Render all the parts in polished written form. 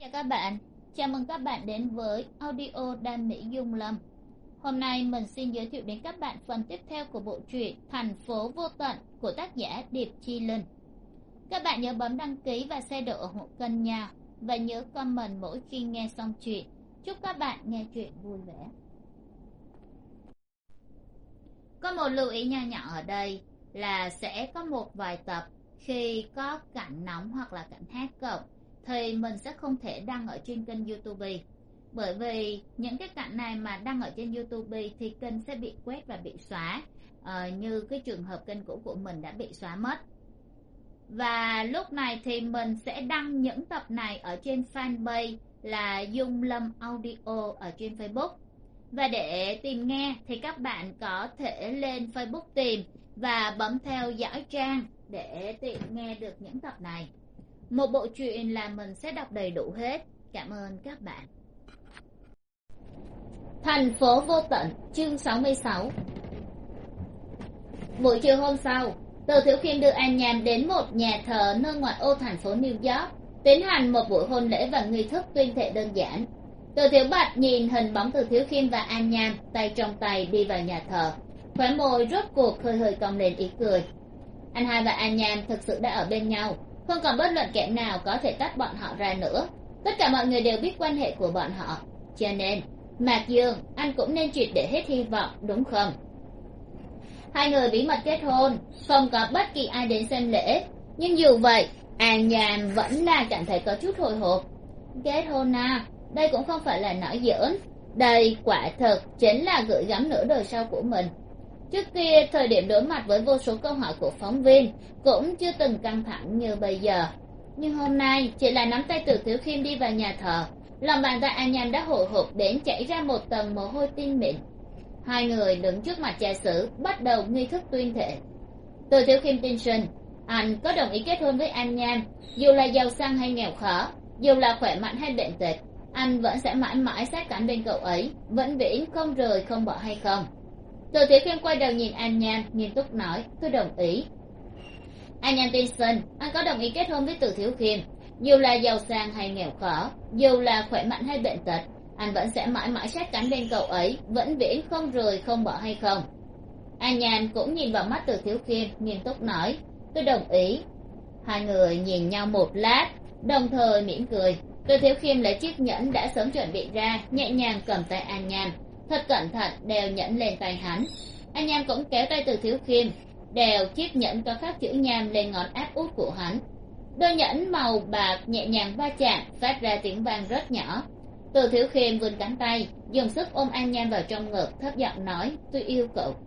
Chào các bạn, chào mừng các bạn đến với audio Đam Mỹ Dung Lâm. Hôm nay mình xin giới thiệu đến các bạn phần tiếp theo của bộ truyện Thành phố vô tận của tác giả Điệp Chi Linh. Các bạn nhớ bấm đăng ký và share độ ủng hộ kênh nha, và nhớ comment mỗi khi nghe xong chuyện. Chúc các bạn nghe chuyện vui vẻ. Có một lưu ý nho nhỏ ở đây là sẽ có một vài tập khi có cảnh nóng hoặc là cảnh hát cộng thì mình sẽ không thể đăng ở trên kênh YouTube, bởi vì những cái cảnh này mà đăng ở trên YouTube thì kênh sẽ bị quét và bị xóa, như cái trường hợp kênh cũ của mình đã bị xóa mất. Và lúc này thì mình sẽ đăng những tập này ở trên fanpage là Dung Lâm Audio ở trên Facebook. Và để tìm nghe thì các bạn có thể lên Facebook tìm và bấm theo dõi trang để tiện nghe được những tập này. Một bộ truyện là mình sẽ đọc đầy đủ hết. Cảm ơn các bạn. Thành phố vô tận, chương 66. Buổi chiều hôm sau, Từ Thiếu Khiêm đưa An Nham đến một nhà thờ nơi ngoại ô thành phố New York, tiến hành một buổi hôn lễ và nghi thức tuyên thệ đơn giản. Từ Thiếu Bạch nhìn hình bóng Từ Thiếu Khiêm và An Nham tay trong tay đi vào nhà thờ, khóe môi rốt cuộc hơi hơi cong lên ý cười. Anh hai và An Nham thực sự đã ở bên nhau, không còn bất luận kẻ nào có thể tách bọn họ ra nữa. Tất cả mọi người đều biết quan hệ của bọn họ, cho nên Mạc Dương, anh cũng nên triệt để hết hy vọng, đúng không? Hai người bí mật kết hôn, không có bất kỳ ai đến xem lễ, nhưng dù vậy An Nham vẫn là cảm thấy có chút hồi hộp. Kết hôn à? Đây cũng không phải là nói giỡn, đây quả thực chính là gửi gắm nửa đời sau của mình. Trước kia thời điểm đối mặt với vô số câu hỏi của phóng viên cũng chưa từng căng thẳng như bây giờ, nhưng hôm nay chỉ là nắm tay Từ Thiếu Khiêm đi vào nhà thờ, lòng bàn tay An Nham đã hồi hộp đến chảy ra một tầng mồ hôi tinh mịn. Hai người đứng trước mặt cha xứ bắt đầu nghi thức tuyên thệ. Từ Thiếu Khiêm tiên sinh, anh có đồng ý kết hôn với An Nham, dù là giàu sang hay nghèo khó, dù là khỏe mạnh hay bệnh tật, anh vẫn sẽ mãi mãi sát cánh bên cậu ấy, vĩnh viễn không rời không bỏ hay không? Từ Thiếu Khiêm quay đầu nhìn An Nham nghiêm túc nói, tôi đồng ý. An Nham tiên sinh, anh có đồng ý kết hôn với Từ Thiếu Khiêm, dù là giàu sang hay nghèo khó, dù là khỏe mạnh hay bệnh tật, anh vẫn sẽ mãi mãi sát cánh bên cậu ấy, vĩnh viễn không rời không bỏ hay không? An Nham cũng nhìn vào mắt Từ Thiếu Khiêm nghiêm túc nói, tôi đồng ý. Hai người nhìn nhau một lát, đồng thời mỉm cười. Từ Thiếu Khiêm lấy chiếc nhẫn đã sớm chuẩn bị ra, nhẹ nhàng cầm tay An Nham, thật cẩn thận đeo nhẫn lên tay hắn. An Nham cũng kéo tay Từ Thiếu Khiêm, đeo chiếc nhẫn có khắc chữ Nham lên ngón áp út của hắn. Đôi nhẫn màu bạc nhẹ nhàng va chạm, phát ra tiếng vang rất nhỏ. Từ Thiếu Khiêm vươn cánh tay, dùng sức ôm An Nham vào trong ngực, thấp giọng nói, tôi yêu cậu.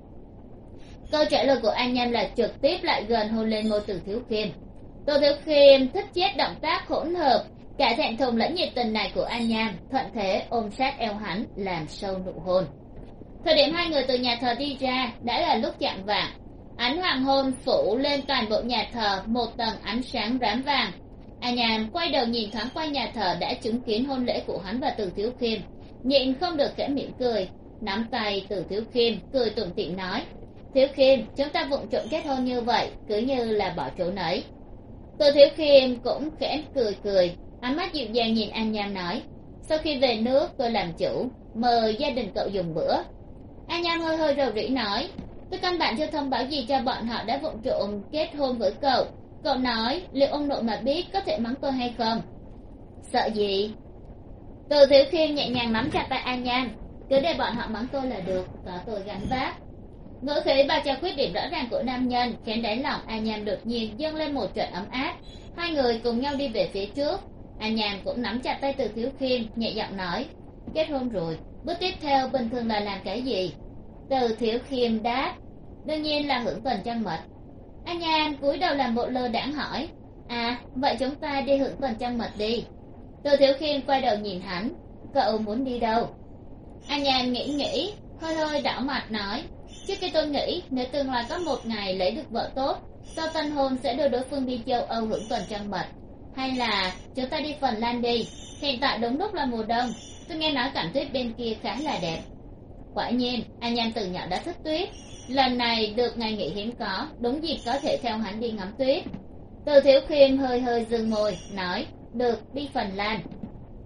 Câu trả lời của An Nham là trực tiếp lại gần hôn lên môi Từ Thiếu Khiêm. Từ Thiếu Khiêm thích chết động tác hỗn hợp cả thẹn thùng lẫn nhiệt tình này của An Nham, thuận thế ôm sát eo hắn làm sâu nụ hôn. Thời điểm hai người từ nhà thờ đi ra đã là lúc chạng vạng, ánh hoàng hôn phủ lên toàn bộ nhà thờ một tầng ánh sáng rám vàng. An Nham quay đầu nhìn thoáng qua nhà thờ đã chứng kiến hôn lễ của hắn và Từ Thiếu Khiêm, nhịn không được khẽ mỉm cười, nắm tay Từ Thiếu Khiêm cười tủm tỉm nói, Thiếu Khiêm, chúng ta vụng trộm kết hôn như vậy cứ như là bỏ trốn ấy. Từ Thiếu Khiêm cũng khẽ cười cười, ánh mắt dịu dàng nhìn An Nham nói, sau khi về nước tôi làm chủ, mời gia đình cậu dùng bữa. An Nham hơi hơi rầu rĩ nói, tôi căn bản chưa thông báo gì cho bọn họ đã vụng trộm kết hôn với cậu. Cậu nói liệu ông nội mà biết có thể mắng tôi hay không? Sợ gì? Từ Thiếu Khiêm nhẹ nhàng nắm chặt tay An Nham, cứ để bọn họ mắng tôi là được, có tôi gánh vác. Ngữ khí bao trao khuyết điểm rõ ràng của nam nhân khiến đáy lòng An Nham đột nhiên dâng lên một trận ấm áp. Hai người cùng nhau đi về phía trước. An Nham cũng nắm chặt tay Từ Thiếu Khiêm, nhẹ giọng nói, kết hôn rồi, bước tiếp theo bình thường là làm cái gì? Từ Thiếu Khiêm đáp, đương nhiên là hưởng tuần trăng mật. An Nham cúi đầu làm bộ lơ đãng hỏi, à, vậy chúng ta đi hưởng tuần trăng mật đi. Từ Thiếu Khiêm quay đầu nhìn hắn, cậu muốn đi đâu? An Nham nghĩ, hơi hơi đảo mặt nói, trước khi tôi nghĩ nếu tương lai có một ngày lấy được vợ tốt, sau tân hôn sẽ đưa đối phương đi châu Âu hưởng tuần trăng mật. Hay là chúng ta đi Phần Lan đi, hiện tại đúng lúc là mùa đông, tôi nghe nói cảnh tuyết bên kia khá là đẹp. Quả nhiên An Nham từ nhỏ đã thích tuyết, lần này được ngày nghỉ hiếm có, đúng dịp có thể theo hắn đi ngắm tuyết. Từ Thiếu Khiêm hơi hơi dừng môi nói, được, đi Phần Lan.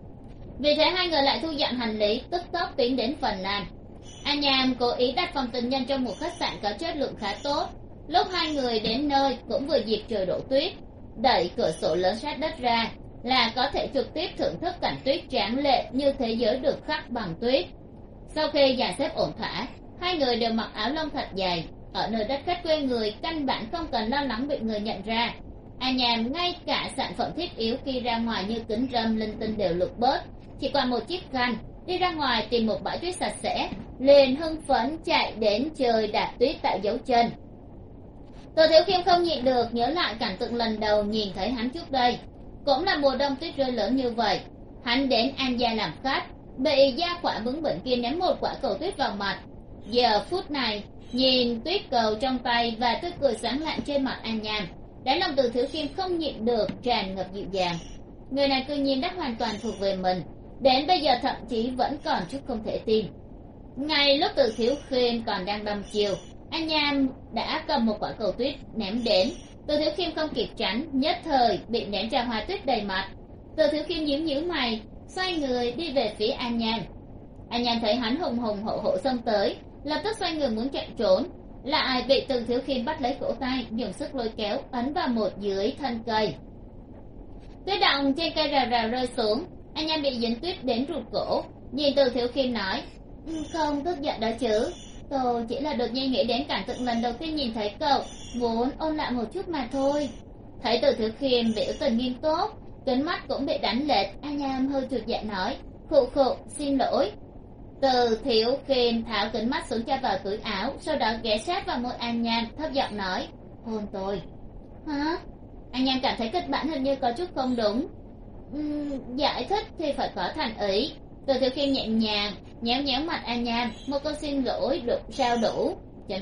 Vì thế hai người lại thu dọn hành lý, tức tốc tiến đến Phần Lan. An Nham cố ý đặt phòng tình nhân trong một khách sạn có chất lượng khá tốt. Lúc hai người đến nơi cũng vừa dịp trời đổ tuyết, đẩy cửa sổ lớn sát đất ra là có thể trực tiếp thưởng thức cảnh tuyết tráng lệ như thế giới được khắc bằng tuyết. Sau khi dàn xếp ổn thỏa, hai người đều mặc áo lông thật dày. Ở nơi đất khách quê người, căn bản không cần lo lắng bị người nhận ra. An Nham ngay cả sản phẩm thiết yếu khi ra ngoài như kính râm linh tinh đều lục bớt, chỉ còn một chiếc khăn. Đi ra ngoài tìm một bãi tuyết sạch sẽ, liền hưng phấn chạy đến chơi đạp tuyết tại dấu chân. Từ Thiếu Khiêm không nhịn được nhớ lại cảnh tượng lần đầu nhìn thấy hắn trước đây, cũng là mùa đông tuyết rơi lớn như vậy. Hắn đến An Gia làm khách, bị gia khỏa bướng bỉnh kia ném một quả cầu tuyết vào mặt. Giờ phút này nhìn tuyết cầu trong tay và tươi cười sáng lạng trên mặt An Nham, đáy lòng Từ Thiếu Khiêm không nhịn được tràn ngập dịu dàng. Người này cư nhiên đã hoàn toàn thuộc về mình, đến bây giờ thậm chí vẫn còn chút không thể tin. Ngay lúc Từ Thiếu Khiêm còn đang đăm chiêu, An Nham đã cầm một quả cầu tuyết ném đến. Từ Thiếu Khiêm không kịp tránh, nhất thời bị ném ra hoa tuyết đầy mặt. Từ Thiếu Khiêm nhíu mày, xoay người đi về phía An Nham. An Nham thấy hắn hùng hùng hổ hổ xông tới, lập tức xoay người muốn chạy trốn, lại bị Từ Thiếu Khiêm bắt lấy cổ tay, dùng sức lôi kéo ấn vào một dưới thân cây. Tuyết động trên cây rào rào rơi xuống. An Nham bị dính tuyết đến rụt cổ, nhìn Từ Thiếu Khiêm nói: Không tức giận đó chứ, tôi chỉ là đột nhiên nghĩ đến cảnh tượng lần đầu tiên nhìn thấy cậu, muốn ôn lại một chút mà thôi. Thấy Từ Thiếu Khiêm biểu tình nghiêm túc, kính mắt cũng bị đánh lệch, An Nham hơi trượt dạ nói: Khụ, xin lỗi. Từ Thiếu Khiêm tháo kính mắt xuống cho vào túi áo, sau đó ghé sát vào môi An Nham, thấp giọng nói: Hôn tôi. Hả? An Nham cảm thấy kịch bản hình như có chút không đúng. Giải thích thì phải có thành ý. Từ Thiếu Khiêm nhẹ nhàng nhéo nhéo mặt An Nham, một câu xin lỗi sao đủ.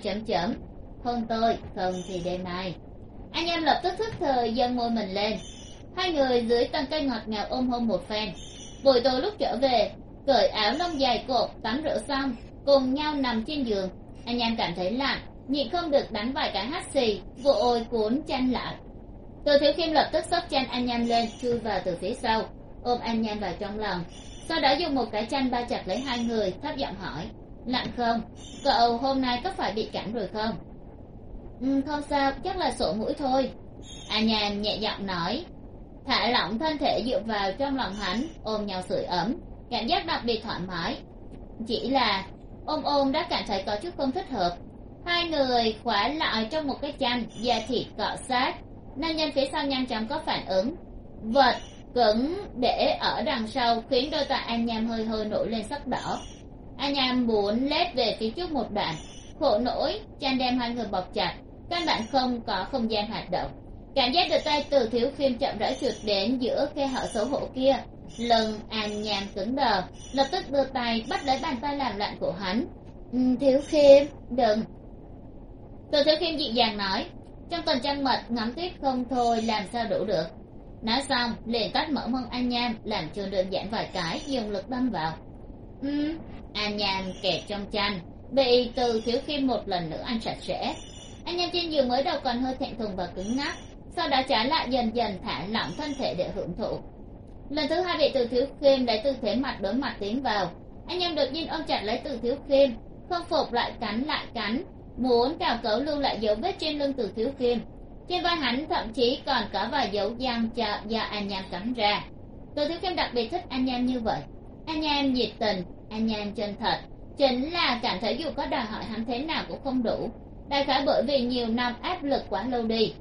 Hôn tôi, không thì đêm nay. An Nham lập tức thức thời dâng môi mình lên. Hai người dưới tầng cây ngọt ngào ôm hôn một phen. Buổi tối lúc trở về, cởi áo lông dài cột, tắm rửa xong, cùng nhau nằm trên giường. An Nham cảm thấy lạnh, nhịn không được đánh vài cái hắt xì, vội cuốn chăn lại. Từ Thiếu Khiêm lập tức xốc chăn An Nham lên, chui vào từ phía sau, ôm An Nham vào trong lòng, sau đó dùng một cái chăn bao chặt lấy hai người, thấp giọng hỏi: Lạnh không? Cậu hôm nay có phải bị cảm rồi không? Không sao, chắc là sổ mũi thôi. An Nham nhẹ giọng nói. Thả lỏng thân thể dựa vào trong lòng hắn, ôm nhau sưởi ấm, cảm giác đặc biệt thoải mái. Chỉ là ôm đã cảm thấy có chút không thích hợp. Hai người khóa lại trong một cái chăn, da thịt cọ sát. Nam nhân phía sau nhanh chóng có phản ứng, vật cứng để ở đằng sau khiến đôi tay An Nham hơi nổi lên sắc đỏ. An Nham muốn lết về phía trước một đoạn, khổ nỗi chăn đem hai người bọc chặt, căn bản không có không gian hoạt động. Cảm giác được tay Từ Thiếu Khiêm chậm rãi trượt đến giữa khe hở xấu hổ kia, lưng An Nham cứng đờ, lập tức đưa tay bắt lấy bàn tay làm lạnh của hắn. Thiếu Khiêm, đừng. Từ Thiếu Khiêm dịu dàng nói, trong tuần trăng mật ngắm tuyết không thôi làm sao đủ được. Nói xong liền tắt mở mông An Nham, làm cho đơn giản vài cái, dùng lực đâm vào. An Nham kẹt trong chăn, bị Từ Thiếu Khiêm một lần nữa ăn sạch sẽ. An Nham trên giường mới đầu còn hơi thẹn thùng và cứng ngắc, sau đó trái lại dần dần thả lỏng thân thể để hưởng thụ. Lần thứ hai bị Từ Thiếu Khiêm lấy tư thế mặt đối mặt tiến vào, An Nham đột nhiên ôm chặt lấy Từ Thiếu Khiêm, không phục lại cắn, muốn cào cấu lưu lại dấu vết trên lưng Từ Thiếu Khiêm. Trên vai hắn thậm chí còn có vài dấu răng do An Nham cắn ra. Từ Thiếu Khiêm đặc biệt thích An Nham như vậy. An Nham nhiệt tình, An Nham chân thật, chính là cảm thấy dù có đòi hỏi hắn thế nào cũng không đủ. Đại khái bởi vì nhiều năm áp lực quá lâu đi.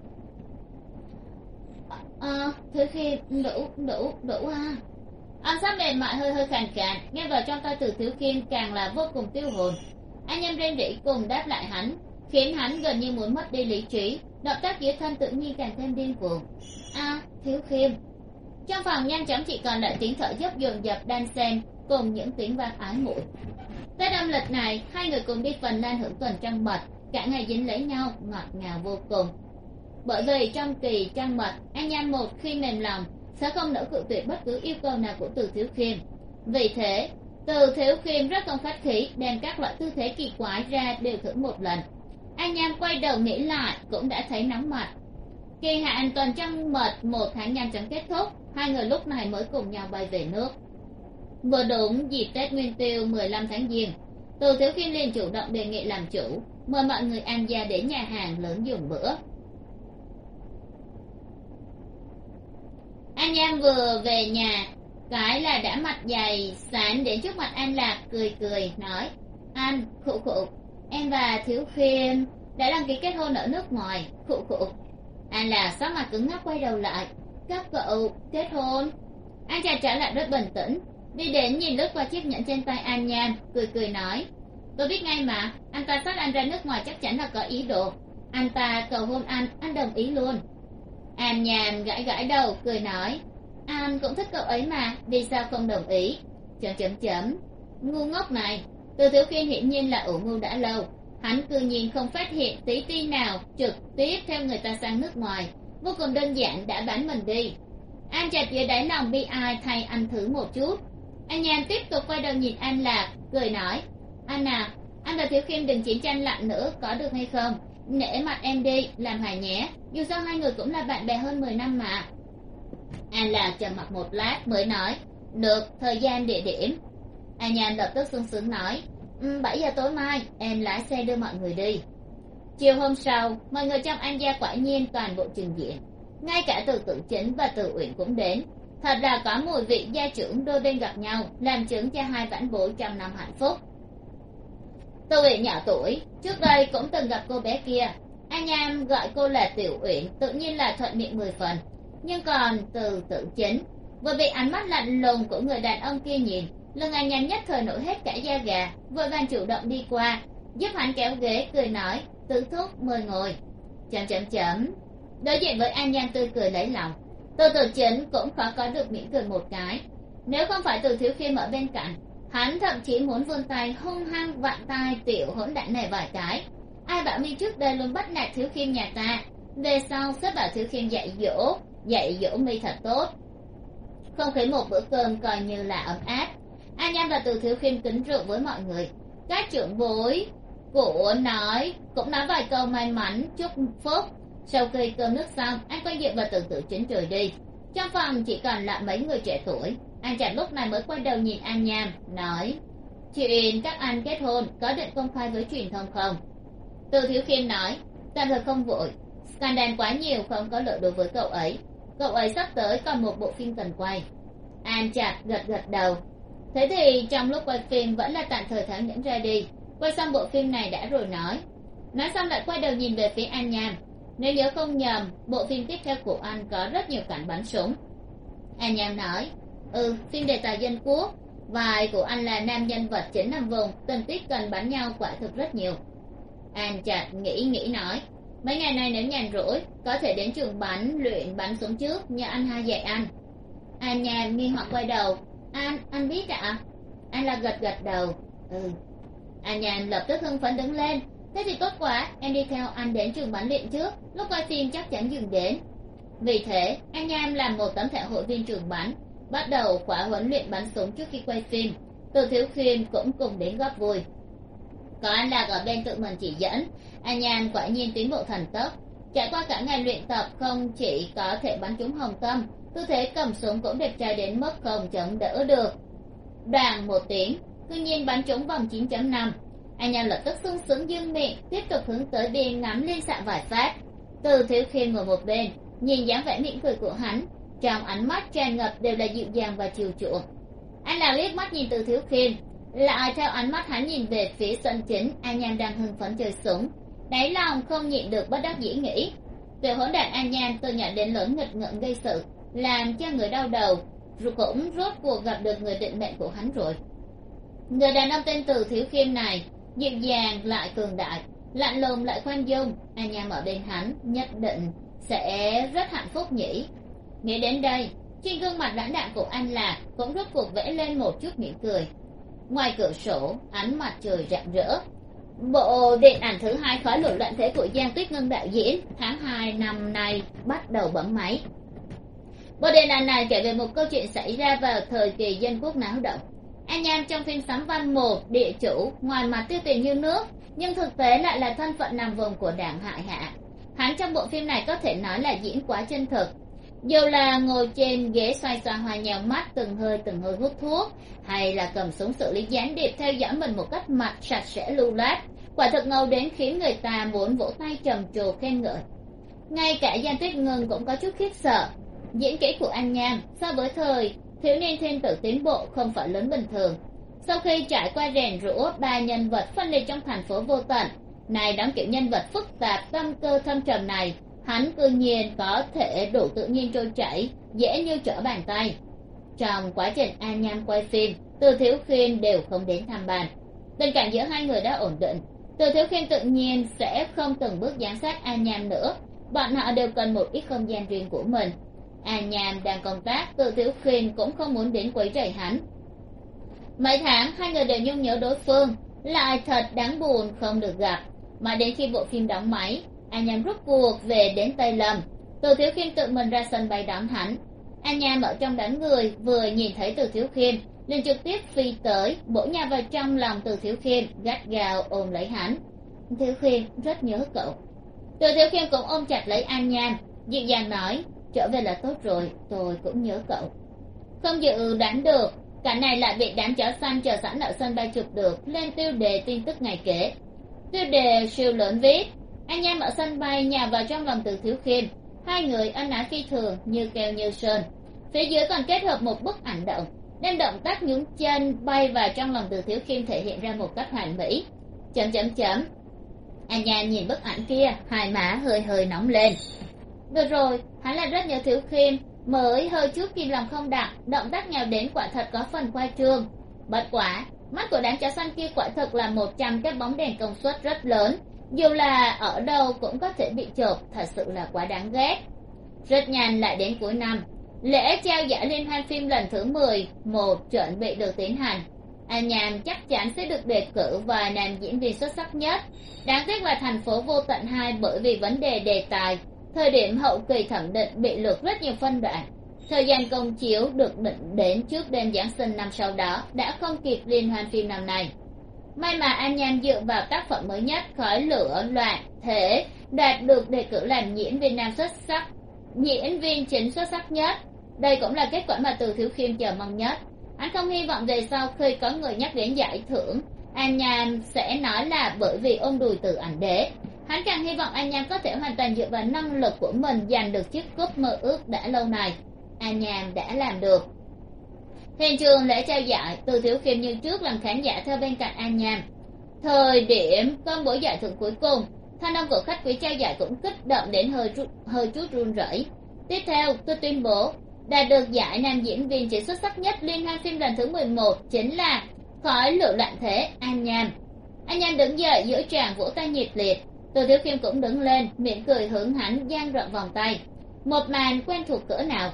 Thiếu Khiêm, đủ à. Âm sắc mềm mại hơi khàn khàn, nghe vào trong tay Từ Thiếu Khiêm càng là vô cùng tiêu hồn. An Nham rên rỉ cùng đáp lại hắn, khiến hắn gần như muốn mất đi lý trí, động tác dưới thân tự nhiên càng thêm điên cuồng. Thiếu Khiêm. Trong phòng nhanh chóng chỉ còn lại tiếng thở dốc dồn dập đan xen cùng những tiếng vang ái muội. Tết âm lịch này hai người cùng đi Phần Lan hưởng tuần trăng mật, cả ngày dính lấy nhau ngọt ngào vô cùng. Bởi vì trong kỳ trăng mật, An Nham một khi mềm lòng sẽ không nỡ cự tuyệt bất cứ yêu cầu nào của Từ Thiếu Khiêm. Vì thế Từ Thiếu Khiêm rất không khách khí, đem các loại tư thế kỳ quái ra đều thử một lần. An Nham quay đầu nghĩ lại cũng đã thấy nóng mặt. Kỳ hạn tuần trăng mật 1 tháng nhanh chóng kết thúc, hai người lúc này mới cùng nhau bay về nước. Vừa đúng dịp Tết Nguyên Tiêu 15 tháng Giêng, Từ Thiếu Khiêm liền chủ động đề nghị làm chủ, mời mọi người An gia đến nhà hàng lớn dùng bữa. An Nham vừa về nhà cái là đã mặt dày sán đến trước mặt An Lạc, cười cười nói: Anh, khụ khụ, em và Thiếu Khiêm đã đăng ký kết hôn ở nước ngoài, khụ khụ. An Lạc sắc mặt cứng ngắc quay đầu lại: Các cậu kết hôn? An Trạch trả lại rất bình tĩnh, đi đến nhìn lướt qua chiếc nhẫn trên tay An Nham, cười cười nói: Tôi biết ngay mà, anh ta xách anh ra nước ngoài chắc chắn là có ý đồ. Anh ta cầu hôn anh đồng ý luôn. An Nham gãi gãi đầu, cười nói: Anh cũng thích cậu ấy mà, vì sao không đồng ý? Ngu ngốc này. Từ Thiếu Khiêm hiển nhiên là ủ mưu đã lâu, hắn cư nhiên không phát hiện tí ti nào trực tiếp theo người ta sang nước ngoài, vô cùng đơn giản đã bán mình đi. An Trạch dưới đáy lòng bi ai thay anh thử một chút. An Nham tiếp tục quay đầu nhìn An Lạc, cười nói: Anh à, anh và Thiếu Khiêm đừng chiến tranh lạnh nữa có được hay không? Nể mặt em đi, làm hài nhé, dù sao hai người cũng là bạn bè hơn 10 năm mà. An Lạc trầm mặc một lát mới nói: Được, thời gian địa điểm. An Nham lập tức sung sướng nói: 7 giờ tối mai em lái xe đưa mọi người đi. Chiều hôm sau, mọi người trong An gia quả nhiên toàn bộ trình diện, ngay cả Từ Tử Chính và Từ Uyển cũng đến. Thật là có mùi vị gia trưởng đôi bên gặp nhau, làm chứng cho hai vãn bối trăm năm hạnh phúc. Từ Uyển nhỏ tuổi, trước đây cũng từng gặp cô bé kia. An Nham gọi cô là Tiểu Uyển, tự nhiên là thuận miệng 10 phần. Nhưng còn Từ Tử Chính, vừa bị ánh mắt lạnh lùng của người đàn ông kia nhìn, lưng An Nham nhất thời nổi hết cả da gà, vội vàng chủ động đi qua, giúp hắn kéo ghế, cười nói: Tứ thúc mời ngồi. Đối diện với An Nham tươi cười lấy lòng, Từ Tử Chính cũng khó có được mỉm cười một cái. Nếu không phải Từ Thiếu Khiêm ở bên cạnh, hắn thậm chí muốn vươn tay hung hăng vặn tai tiểu hỗn đản này vài cái. Ai bảo mi trước đây luôn bắt nạt Thiếu Khiêm nhà ta, về sau sẽ bảo Thiếu Khiêm dạy dỗ mi thật tốt. Không khí một bữa cơm coi như là ấm áp. An Nham và Từ Thiếu Khiêm kính rượu với mọi người. Các trưởng bối cũng nói vài câu may mắn chúc phúc. Sau khi cơm nước xong, An Quang Diệu và Từ Tử Chính rời đi. Trong phòng chỉ còn lại mấy người trẻ tuổi. An Trạch lúc này mới quay đầu nhìn An Nham, nói: Chuyện các anh kết hôn có định công khai với truyền thông không? Từ Thiếu Khiêm nói: Tạm thời không vội, scandal quá nhiều không có lợi đối với cậu ấy. Cậu ấy sắp tới còn một bộ phim cần quay. An Trạch gật đầu. Thế thì trong lúc quay phim vẫn là tạm thời tháo nhẫn ra đi, quay xong bộ phim này đã rồi nói xong lại quay đầu nhìn về phía An Nham. Nếu nhớ không nhầm, bộ phim tiếp theo của anh có rất nhiều cảnh bắn súng. An Nham nói: phim đề tài dân quốc, vai của anh là nam nhân vật chính nằm vùng, tình tiết cần bắn nhau quả thực rất nhiều. An Trạch nghĩ nói: Mấy ngày này nếu nhàn rỗi, có thể đến trường luyện bắn súng trước, nhờ anh hai dạy anh. An Nham nghi hoặc quay đầu: Anh biết ạ? An là gật đầu. An Nham lập tức hưng phấn đứng lên: Thế thì tốt quá, em đi theo anh đến trường bắn luyện trước, lúc quay phim chắc chắn dừng đến. Vì thế, An Nham làm một tấm thẻ hội viên trường bắn, bắt đầu khóa huấn luyện bắn súng trước khi quay phim. Từ Thiếu Khiêm cũng cùng đến góp vui. Có An Lạc ở bên tự mình chỉ dẫn, An Nham quả nhiên tiến bộ thần tốc. Trải qua cả ngày luyện tập, không chỉ có thể bắn trúng hồng tâm, tư thế cầm súng cũng đẹp trai đến mức không chống đỡ được. Đoàng một tiếng, cư nhiên bắn trúng vòng 9.5. An Nham lập tức sung sướng dương miệng, tiếp tục hướng tới biên ngắm liên xạ vài phát. Từ Thiếu Khiêm ngồi một bên, nhìn dáng vẻ mỉm cười của hắn, trong ánh mắt tràn ngập đều là dịu dàng và chiều chuộng. An Lạc liếc mắt nhìn Từ Thiếu Khiêm, lại theo ánh mắt hắn nhìn về phía sân chính. An Nham đang hưng phấn chơi súng, đáy lòng không nhịn được bất đắc dĩ nghĩ: tiểu hỗn đản An Nham từ nhỏ đến lớn nghịch ngợm gây sự, làm cho người đau đầu, rồi cũng rốt cuộc gặp được người định mệnh của hắn rồi. Người đàn ông tên Từ Thiếu Khiêm này dịu dàng lại cường đại, lạnh lùng lại khoan dung. An Nham ở bên hắn nhất định sẽ rất hạnh phúc nhỉ. Nghĩ đến đây, trên gương mặt lãnh đạm của An Lạc cũng rốt cuộc vẽ lên một chút mỉm cười. Ngoài cửa sổ, ánh mặt trời rạng rỡ. Bộ điện ảnh thứ 2 khói lửa loạn thế của Giang Tuyết Ngân đạo diễn tháng 2 năm nay bắt đầu bấm máy. Bộ điện ảnh này kể về một câu chuyện xảy ra vào thời kỳ dân quốc náo động. An Nham trong phim Sấm Văn một địa chủ, ngoài mặt tiêu tiền như nước, nhưng thực tế lại là thân phận nằm vùng của đảng hại hạ. Hắn trong bộ phim này có thể nói là diễn quá chân thực. dù là ngồi trên ghế xoay xoa hoa nhào mắt từng hơi hút thuốc, hay là cầm súng xử lý gián điệp theo dõi mình một cách mặt sạch sẽ lưu loát, quả thực ngầu đến khiến người ta muốn vỗ tay trầm trồ khen ngợi. Ngay cả Giang Tuyết Ngân cũng có chút khiếp sợ. Diễn kỹ của An Nham so với thời thiếu niên thiên tử tiến bộ không phải lớn bình thường. Sau khi trải qua rèn rũa ba nhân vật phân liệt trong thành phố vô tận, này đóng kiểu nhân vật phức tạp tâm cơ thâm trầm này, hắn cư nhiên có thể đủ tự nhiên trôi chảy, dễ như trở bàn tay. Trong quá trình An Nham quay phim, Từ Thiếu Khiêm đều không đến thăm bàn. Tình cảm giữa hai người đã ổn định, Từ Thiếu Khiêm tự nhiên sẽ không từng bước giám sát An Nham nữa. Bọn họ đều cần một ít không gian riêng của mình. An Nham đang công tác, Từ Thiếu Khiêm cũng không muốn đến quấy rầy hắn. Mấy tháng hai người đều nhung nhớ đối phương, lại thật đáng buồn không được gặp. Mà đến khi bộ phim đóng máy, An Nham rút cuộc về đến Tây Lâm. Từ Thiếu Khiêm tự mình ra sân bay đón hắn. An Nham ở trong đám người vừa nhìn thấy Từ Thiếu Khiêm liền trực tiếp phi tới, bổ nhào vào trong lòng Từ Thiếu Khiêm, gắt gao ôm lấy hắn. Thiếu Khiêm rất nhớ cậu. Từ Thiếu Khiêm cũng ôm chặt lấy An Nham, dịu dàng nói, trở về là tốt rồi, tôi cũng nhớ cậu. Không dự đoán được, cả này lại bị đám chó xanh chờ sẵn ở sân bay chụp được lên tiêu đề tin tức ngày kể. Tiêu đề siêu lớn viết, An Nham ở sân bay nhào vào trong lòng Từ Thiếu Khiêm, hai người ân ái phi thường như keo như sơn. Phía dưới còn kết hợp một bức ảnh động, đem động tác nhún chân bay vào trong lòng Từ Thiếu Khiêm thể hiện ra một cách hoàn mỹ. Chấm. An Nham nhìn bức ảnh kia, hai má hơi nóng lên. Được rồi, hắn là rất nhớ Thiếu Khiêm, mới hơi chút kim lòng không đặng, động tác nhào đến quả thật có phần khoa trương. Bất quả, mắt của đám chó xanh kia quả thực là 100 cái bóng đèn công suất rất lớn, dù là ở đâu cũng có thể bị chộp, thật sự là quá đáng ghét. Rất nhanh lại đến cuối năm, lễ trao giải liên hoan phim lần thứ 11 chuẩn bị được tiến hành. An Nham chắc chắn sẽ được đề cử vài nam diễn viên xuất sắc nhất. Đáng tiếc là thành phố vô tận 2 bởi vì vấn đề đề tài, thời điểm hậu kỳ thẩm định bị lược rất nhiều phân đoạn. Thời gian công chiếu được định đến trước đêm Giáng sinh năm sau đó đã không kịp liên hoan phim năm nay. May mà An Nham dựa vào tác phẩm mới nhất Khói lửa loạn thể đạt được đề cử làm diễn viên nam xuất sắc, diễn viên chính xuất sắc nhất. Đây cũng là kết quả mà Từ Thiếu Khiêm chờ mong nhất. Anh không hy vọng về sau khi có người nhắc đến giải thưởng, An Nham sẽ nói là bởi vì ôm đùi Từ Ảnh Đế. Hắn càng hy vọng An Nham có thể hoàn toàn dựa vào năng lực của mình giành được chiếc cúp mơ ước đã lâu này. An Nham đã làm được. Hiện trường lễ trao giải, Từ Thiếu Khiêm như trước làm khán giả theo bên cạnh An Nham. Thời điểm công bố giải thưởng cuối cùng, thanh âm của khách quý trao giải cũng kích động đến hơi chút run rẩy. Tiếp theo, tôi tuyên bố đạt được giải nam diễn viên chính xuất sắc nhất liên hoan phim lần thứ 11 chính là Khói lửa loạn thế, An Nham. An Nham đứng dậy giữa tràng vỗ tay nhiệt liệt. Từ Thiếu Khiêm cũng đứng lên, mỉm cười hướng hắn dang rộng vòng tay. Một màn quen thuộc cỡ nào.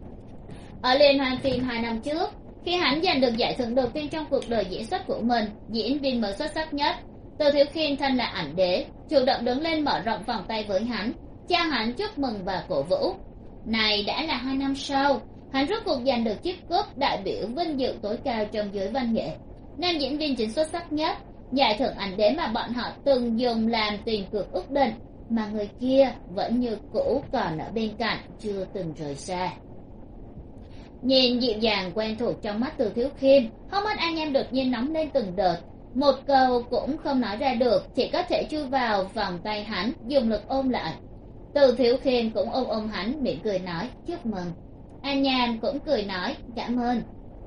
Ở liên hoan phim 2 năm trước, khi hắn giành được giải thưởng đầu tiên trong cuộc đời diễn xuất của mình, diễn viên mới xuất sắc nhất, Từ Thiếu Khiêm thân là Ảnh Đế, chủ động đứng lên mở rộng vòng tay với hắn, trao hắn chúc mừng và cổ vũ. Này đã là 2 năm sau, hắn rốt cuộc giành được chiếc cúp đại biểu vinh dự tối cao trong giới văn nghệ, nam diễn viên chính xuất sắc nhất, giải thưởng Ảnh Đế mà bọn họ từng dùng làm tiền cược ước định, mà người kia vẫn như cũ còn ở bên cạnh, chưa từng rời xa. Nhìn dịu dàng quen thuộc trong mắt Từ Thiếu Khiêm, hốc mắt An Nham đột nhiên nóng lên từng đợt, một câu cũng không nói ra được, chỉ có thể chui vào vòng tay hắn, dùng lực ôm lại. Từ Thiếu Khiêm cũng ôm hắn, mỉm cười nói chúc mừng. An Nham cũng cười nói cảm ơn.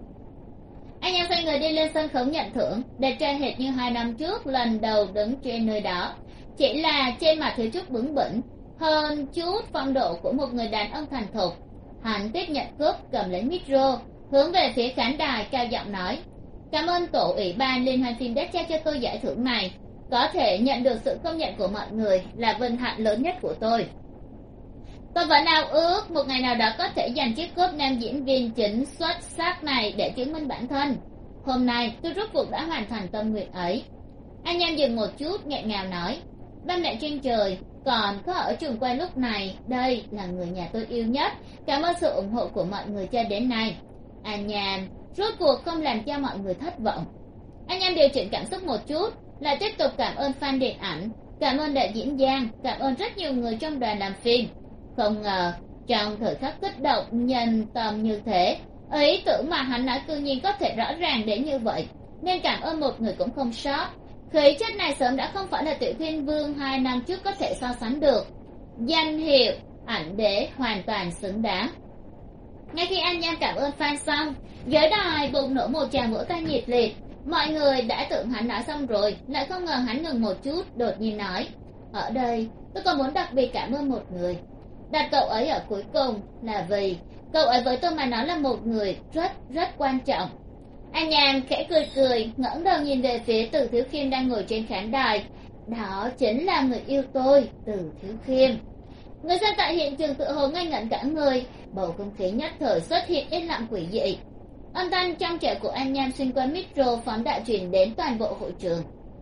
An Nham xoay người đi lên sân khấu nhận thưởng, đẹp trai hệt như 2 năm trước lần đầu đứng trên nơi đó, chỉ là trên mặt thiếu chút bướng bỉnh, hơn chút phong độ của một người đàn ông thành thục. Hắn tiếp nhận cúp, cầm lấy micro, hướng về phía khán đài cao giọng nói: cảm ơn tổ ủy ban liên hoan phim đã trao cho tôi giải thưởng này, có thể nhận được sự công nhận của mọi người là vinh hạnh lớn nhất của tôi. Tôi vẫn ao ước một ngày nào đó có thể giành chiếc cúp nam diễn viên chính xuất sắc này để chứng minh bản thân. Hôm nay tôi rốt cuộc đã hoàn thành tâm nguyện ấy. Anh Nham dừng một chút, nghẹn ngào nói: ba mẹ trên trời, còn có ở trường quay lúc này, đây là người nhà tôi yêu nhất, cảm ơn sự ủng hộ của mọi người cho đến nay. Anh Nham rốt cuộc không làm cho mọi người thất vọng. Anh Nham điều chỉnh cảm xúc một chút, lại tiếp tục cảm ơn fan điện ảnh, cảm ơn đạo diễn Giang, cảm ơn rất nhiều người trong đoàn làm phim. Không ngờ Trong thời khắc kích động nhân tâm như thế, ý tưởng mà hắn nói cư nhiên có thể rõ ràng đến như vậy, nên cảm ơn một người cũng không sót. Khí chất này sớm đã không phải là Tiểu Thiên Vương 2 năm trước có thể so sánh được. Danh hiệu ảnh đế hoàn toàn xứng đáng. Ngay khi anh Nham cảm ơn fan xong, giới đài bùng nổ một tràng vỗ tay nhiệt liệt. Mọi người đã tưởng hắn nói xong rồi, lại không ngờ hắn ngừng một chút, đột nhiên nói: ở đây tôi còn muốn đặc biệt cảm ơn một người. Đặt cậu ấy ở cuối cùng là vì cậu ấy với tôi mà nói là một người rất rất quan trọng. Anh Nham khẽ cười cười, ngẩng đầu nhìn về phía Từ Thiếu Khiêm đang ngồi trên khán đài. Đó chính là người yêu tôi, Từ Thiếu Khiêm. Người dân tại hiện trường tự hồ ngây ngẩn cả người, bầu không khí nhất thời xuất hiện yên lặng quỷ dị. Âm thanh trong trẻo của anh Nham xuyên qua micro phóng đại truyền đến toàn bộ hội trường.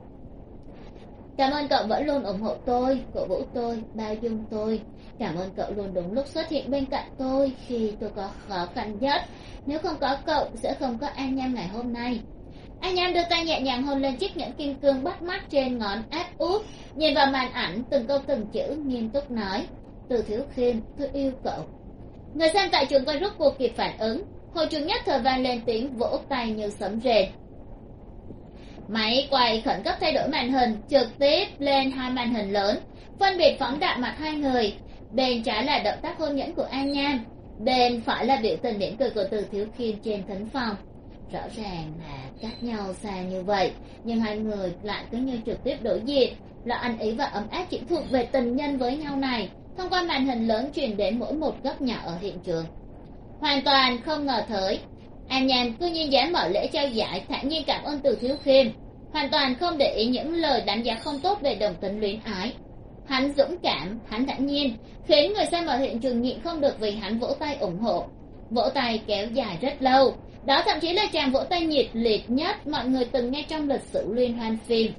Cảm ơn cậu vẫn luôn ủng hộ tôi, cổ vũ tôi, bao dung tôi. Cảm ơn cậu luôn đúng lúc xuất hiện bên cạnh tôi khi tôi có khó khăn nhất. Nếu không có cậu sẽ không có anh Nham ngày hôm nay. Anh Nham đưa tay nhẹ nhàng hôn lên chiếc nhẫn kim cương bắt mắt trên ngón áp út, nhìn vào màn ảnh từng câu từng chữ nghiêm túc nói: Từ Thiếu Khiêm, tôi yêu cậu. Người xem tại trường quay rút cuộc kịp phản ứng, hội trường nhất thời vang lên tiếng vỗ tay như sấm rền. Máy quay khẩn cấp thay đổi màn hình trực tiếp lên 2 màn hình lớn, phân biệt phóng đại mặt hai người. Bên trái là động tác hôn nhẫn của An Nham, bên phải là biểu tình mỉm cười của Từ Thiếu Khiêm trên thính phòng. Rõ ràng là cách nhau xa như vậy, nhưng hai người lại cứ như trực tiếp đối diện. Là anh ý và ấm áp chỉ thuộc về tình nhân với nhau này, thông qua màn hình lớn truyền đến mỗi một góc nhỏ ở hiện trường. Hoàn toàn không ngờ tới, An Nham cư nhiên dám mở lễ trao giải, thản nhiên cảm ơn Từ Thiếu Khiêm, hoàn toàn không để ý những lời đánh giá không tốt về đồng tính luyến ái. Hắn dũng cảm, hắn thản nhiên, khiến người xem ở hiện trường nhịn không được vì hắn vỗ tay ủng hộ. Vỗ tay kéo dài rất lâu, đó thậm chí là tràng vỗ tay nhiệt liệt nhất mọi người từng nghe trong lịch sử liên hoan phim.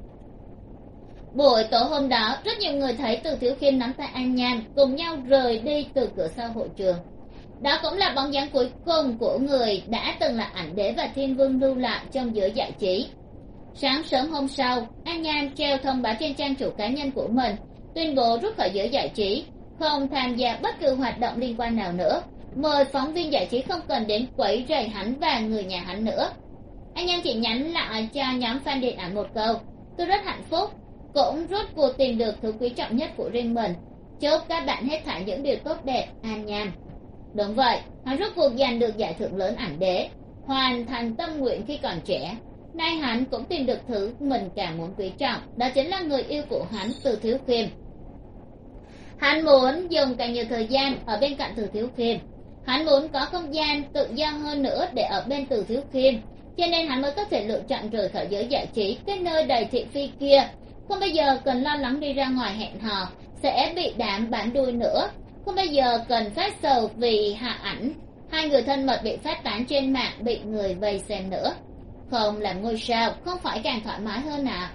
Buổi tối hôm đó, rất nhiều người thấy Từ Thiếu Khiêm nắm tay An Nham cùng nhau rời đi từ cửa sau hội trường. Đó cũng là bóng dáng cuối cùng của người đã từng là ảnh đế và thiên vương lưu lại trong giới giải trí. Sáng sớm hôm sau, An Nham treo thông báo trên trang chủ cá nhân của mình, tuyên bố rút khỏi giới giải trí, không tham gia bất cứ hoạt động liên quan nào nữa, mời phóng viên giải trí không cần đến quấy rầy hắn và người nhà hắn nữa. An Nham chỉ nhắn lại cho nhóm fan điện ảnh một câu: tôi rất hạnh phúc, cũng rốt cuộc tìm được thứ quý trọng nhất của riêng mình. Chúc các bạn hết thảy những điều tốt đẹp, An Nham. Đúng vậy, hắn rốt cuộc giành được giải thưởng lớn ảnh đế, hoàn thành tâm nguyện khi còn trẻ. Nay hắn cũng tìm được thứ mình càng muốn quý trọng, đó chính là người yêu của hắn, Từ Thiếu Khiêm. Hắn muốn dùng càng nhiều thời gian ở bên cạnh Từ Thiếu Khiêm. Hắn muốn có không gian tự do hơn nữa để ở bên Từ Thiếu Khiêm, cho nên hắn mới có thể lựa chọn rời khỏi giới giải trí, cái nơi đầy thị phi kia. Không bao giờ cần lo lắng đi ra ngoài hẹn hò sẽ bị đám bán đuôi nữa, không bao giờ cần phát sầu vì hạ ảnh hai người thân mật bị phát tán trên mạng bị người vây xem nữa. Không làm ngôi sao không phải càng thoải mái hơn à?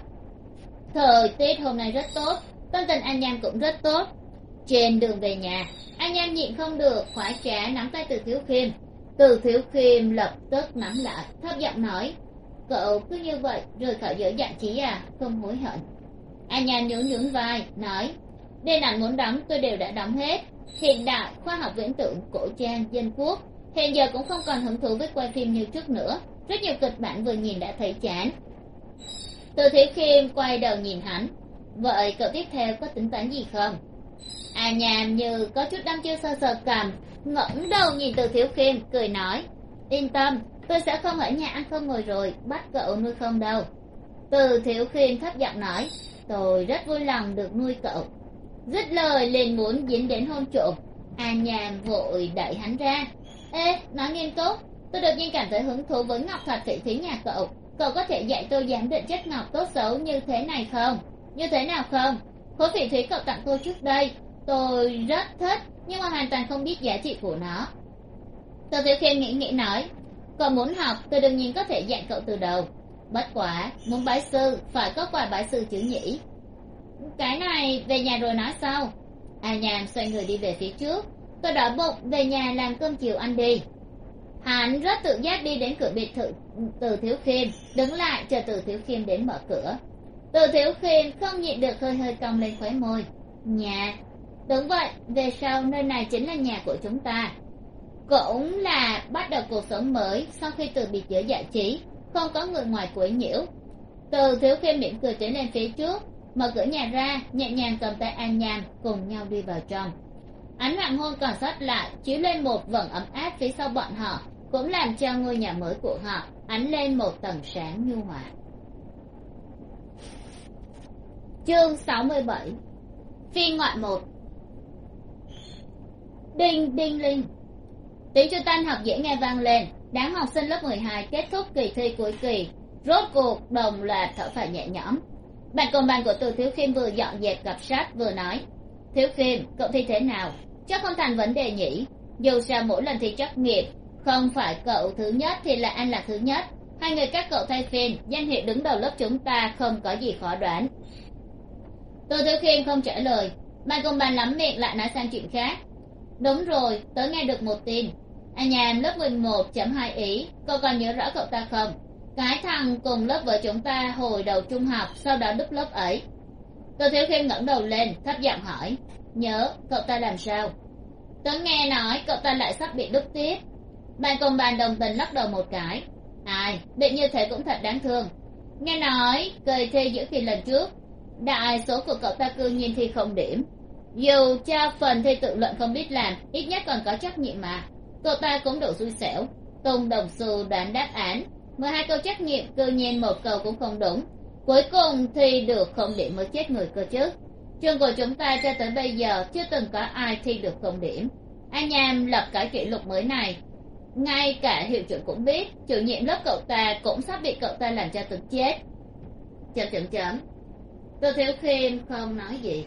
Thời tiết hôm nay rất tốt, tâm tình An Nham cũng rất tốt. Trên đường về nhà, An Nham nhịn không được khoái trá nắm tay Từ Thiếu Khiêm. Từ Thiếu Khiêm lập tức nắm lại, thấp giọng nói: cậu cứ như vậy rời khỏi giới giải trí à, không hối hận? An Nham nhún nhún vai nói: điện ảnh muốn đóng tôi đều đã đóng hết, hiện đại, khoa học viễn tưởng, cổ trang, dân quốc, hiện giờ cũng không còn hứng thú với quay phim như trước nữa. Rất nhiều kịch bản vừa nhìn đã thấy chán. Từ Thiếu Khiêm quay đầu nhìn hắn: vậy cậu tiếp theo có tính toán gì không? An Nham như có chút đăm chiêu sờ sờ cằm, ngẩng đầu nhìn Từ Thiếu Khiêm cười nói: yên tâm, tôi sẽ không ở nhà ăn không ngồi rồi bắt cậu nuôi không đâu. Từ Thiếu Khiêm thấp giọng nói: tôi rất vui lòng được nuôi cậu. Dứt lời liền muốn dính đến hôn trộm. An Nham vội đẩy hắn ra: ê, nói nghiêm túc, tôi đột nhiên cảm thấy hứng thú với ngọc thạch phỉ thúy nhà cậu. Cậu có thể dạy tôi giám định chất ngọc tốt xấu như thế này không? Như thế nào không? Khối phỉ thúy cậu tặng tôi trước đây tôi rất thích, nhưng mà hoàn toàn không biết giá trị của nó. Từ Thiếu Khiêm nghĩ nói: cậu muốn học tôi đương nhiên có thể dạy cậu từ đầu, bất quá muốn bái sư phải có quà bái sư chứ nhỉ? Cái này về nhà rồi nói sau. An Nham xoay người đi về phía trước: tôi đói bụng, về nhà làm cơm chiều ăn đi. Hắn rất tự giác đi đến cửa biệt thự Từ Thiếu Khiêm, đứng lại chờ Từ Thiếu Khiêm đến mở cửa. Từ Thiếu Khiêm không nhịn được hơi hơi cong lên khóe môi: nhà. Đúng vậy, về sau nơi này chính là nhà của chúng ta, cũng là bắt đầu cuộc sống mới sau khi từ biệt giới giải trí, không có người ngoài quấy nhiễu. Từ thiếu khiêm mỉm cười tiến lên phía trước, mở cửa nhà ra, nhẹ nhàng cầm tay An Nham cùng nhau đi vào trong. Ánh hoàng hôn còn sót lại chiếu lên một vầng ấm áp phía sau bọn họ, cũng làm cho ngôi nhà mới của họ ánh lên một tầng sáng nhu hòa. Chương 67. Phiên ngoại 1. Đinh đinh linh, tiếng chuông tan học dễ nghe vang lên. Đám học sinh lớp 12 kết thúc kỳ thi cuối kỳ, rốt cuộc đồng loạt thở phào nhẹ nhõm. Bạn cùng bàn của Từ Thiếu Khiêm vừa dọn dẹp cặp sách vừa nói: Thiếu Khiêm, cậu thi thế nào? Chắc không thành vấn đề nhỉ? Dù sao mỗi lần thi trắc nghiệm, không phải cậu thứ nhất thì là anh là thứ nhất. Hai người các cậu thay phiên, danh hiệu đứng đầu lớp chúng ta không có gì khó đoán. Từ Thiếu Khiêm không trả lời. Bạn cùng bàn lắm miệng lại nói sang chuyện khác. Đúng rồi, tớ nghe được một tin. Anh Nhàn lớp 11.2 Ý, cậu còn nhớ rõ cậu ta không? Cái thằng cùng lớp với chúng ta hồi đầu trung học, sau đó đúp lớp ấy. Từ Thiếu Khiêm ngẩng đầu lên, thấp giọng hỏi: Nhớ, cậu ta làm sao? Tớ nghe nói cậu ta lại sắp bị đúp tiếp. Bạn cùng bàn đồng tình lắc đầu một cái. Ai, bị như thế cũng thật đáng thương. Nghe nói kỳ thi giữa kỳ lần trước, đại số của cậu ta cư nhiên thi không điểm. Dù cho phần thi tự luận không biết làm, ít nhất còn có trắc nghiệm mà. Cậu ta cũng đủ xui xẻo. Tung đồng xu đoán đáp án, 12 câu trắc nghiệm cư nhiên một câu cũng không đúng. Cuối cùng thi được không điểm mới chết người cơ chứ. Trường của chúng ta cho tới bây giờ chưa từng có ai thi được không điểm. Anh Nham lập cái kỷ lục mới này, ngay cả hiệu trưởng cũng biết. Chủ nhiệm lớp cậu ta cũng sắp bị cậu ta làm cho tức chết. Chấm. Từ Thiếu Khiêm không nói gì.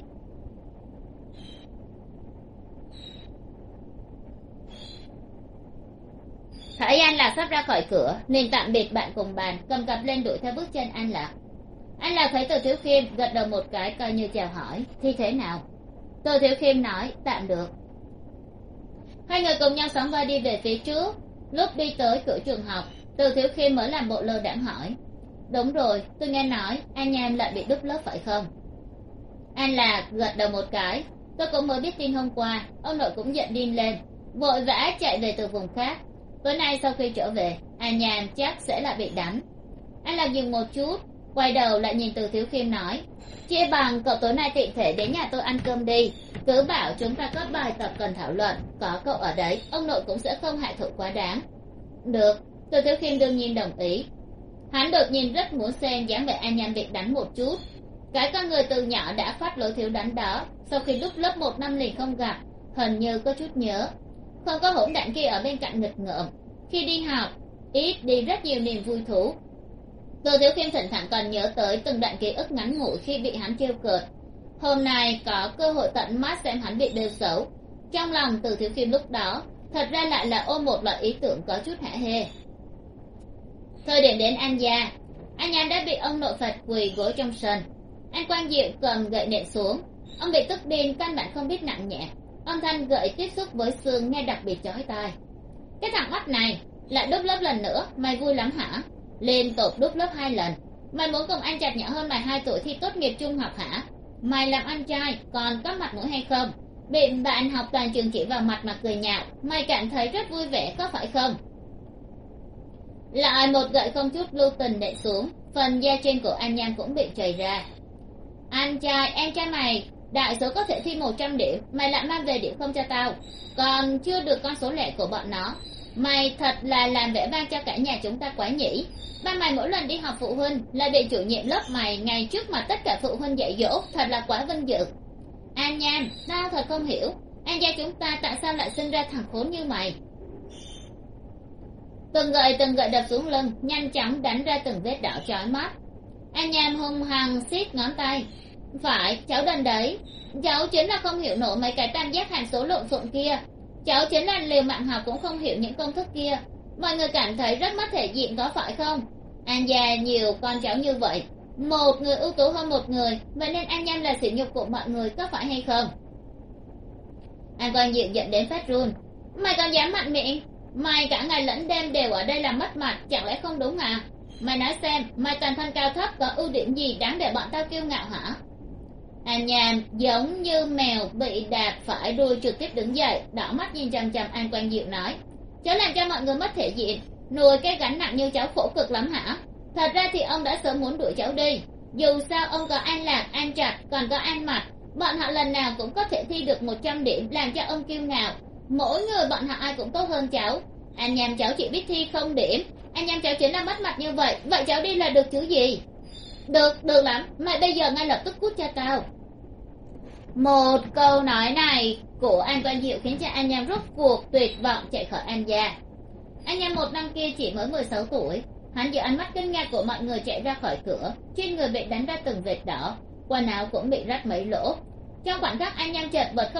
Thấy An Lạc sắp ra khỏi cửa nên tạm biệt bạn cùng bàn, cầm cặp lên đuổi theo bước chân An Lạc. An Lạc thấy Từ Thiếu Khiêm gật đầu một cái coi như chào hỏi. Thi thế nào? Từ Thiếu Khiêm nói tạm được. Hai người cùng nhau sóng vai đi về phía trước. Lúc đi tới cửa trường học, Từ Thiếu Khiêm mới làm bộ lơ đãng hỏi: Đúng rồi, tôi nghe nói An Nham lại bị đúp lớp phải không? An Lạc gật đầu một cái. Tôi cũng mới biết tin hôm qua. Ông nội cũng giận điên lên, vội vã chạy về từ vùng khác. Tối nay sau khi trở về, An Nham chắc sẽ lại bị đánh. An Lạc dừng một chút, quay đầu lại nhìn Từ Thiếu Khiêm nói: Chia bằng cậu tối nay tiện thể đến nhà tôi ăn cơm đi. Cứ bảo chúng ta có bài tập cần thảo luận, có cậu ở đấy, ông nội cũng sẽ không hạ thủ quá đáng. Được. Từ Thiếu Khiêm đương nhiên đồng ý. Hắn đột nhiên rất muốn xem dáng vẻ An Nham bị đánh một chút. Cái con người từ nhỏ đã phát lỗi thiếu đánh đó, sau khi đúp lớp 1 năm liền không gặp, hình như có chút nhớ. Không có hỗn đản kia ở bên cạnh nghịch ngợm, khi đi học ít đi rất nhiều niềm vui thú. Từ Thiếu Khiêm thỉnh thoảng còn nhớ tới từng đoạn ký ức ngắn ngủi khi bị hắn trêu cợt. Hôm nay có cơ hội tận mắt xem hắn bị đêu xấu, trong lòng Từ Thiếu Khiêm lúc đó thật ra lại là ôm một loại ý tưởng có chút hả hê. Thời điểm đến An gia, An Nham đã bị ông nội phạt quỳ gối trong sân. An Quang Diệu cầm gậy nện xuống. Ông bị tức điên, căn bản không biết nặng nhẹ. Âm thanh gậy tiếp xúc với xương nghe đặc biệt chói tai. Cái thằng mắt này lại đúp lớp lần nữa, mày vui lắm hả? Liên tục đúp lớp 2 lần. Mày muốn cùng anh chạc nhỏ hơn mày 2 tuổi thi tốt nghiệp trung học hả? Mày làm anh trai còn có mặt mũi hay không? Bị bạn học toàn trường chỉ vào mặt mà cười nhạo, mày cảm thấy rất vui vẻ có phải không? Lại một gậy không chút lưu tình nện xuống, phần da trên của An Nham cũng bị chảy ra. Anh trai, em trai mày, đại số có thể thi 100 điểm, mày lại mang về điểm không cho tao, còn chưa được con số lẻ của bọn nó. Mày thật là làm vẻ vang cho cả nhà chúng ta quá nhỉ. Ba mày mỗi lần đi họp phụ huynh là bị chủ nhiệm lớp mày ngay trước mặt tất cả phụ huynh dạy dỗ, thật là quá vinh dự. An Nham, tao thật không hiểu, An gia chúng ta tại sao lại sinh ra thằng khốn như mày. Từng gậy đập xuống lưng, nhanh chóng đánh ra từng vết đỏ chói mắt. An Nham hung hăng siết ngón tay. Phải, cháu đần đấy. Cháu chính là không hiểu nổi mấy cái tam giác hàm số lộn xộn kia. Cháu chính là liều mạng học cũng không hiểu những công thức kia. Mọi người cảm thấy rất mất thể diện có phải không? An gia nhiều con cháu như vậy, một người ưu tú hơn một người, vậy nên An Nham là sỉ nhục của mọi người có phải hay không? An Quang Diệu giận đến phát run. Mày còn dám mạnh miệng? Mày cả ngày lẫn đêm đều ở đây làm mất mặt, chẳng lẽ không đúng à? Mày nói xem, mày toàn thân cao thấp có ưu điểm gì đáng để bọn tao kiêu ngạo hả? An Nham giống như mèo bị đạp phải đuôi trực tiếp đứng dậy, đỏ mắt nhìn chằm chằm An Quang Diệu nói: cháu làm cho mọi người mất thể diện, nuôi cái gánh nặng như cháu khổ cực lắm hả? Thật ra thì ông đã sớm muốn đuổi cháu đi. Dù sao ông có An Lạc, An Trạch, còn có An Mặt, bọn họ lần nào cũng có thể thi được 100 điểm, làm cho ông kiêu ngạo. Mỗi người bọn họ ai cũng tốt hơn cháu. An Nham cháu chỉ biết thi không điểm, An Nham cháu chính là mất mặt như vậy, vậy cháu đi là được chứ gì? Được lắm, mày bây giờ ngay lập tức cút cho tao. Một câu nói này của An Quang Diệu khiến cho An Nham rốt cuộc tuyệt vọng chạy khỏi An gia. An Nham một năm kia chỉ mới 16 tuổi, hắn giữa ánh mắt kinh ngạc của mọi người chạy ra khỏi cửa, trên người bị đánh ra từng vệt đỏ, quần áo cũng bị rách mấy lỗ. Trong khoảnh khắc An Nham chật vật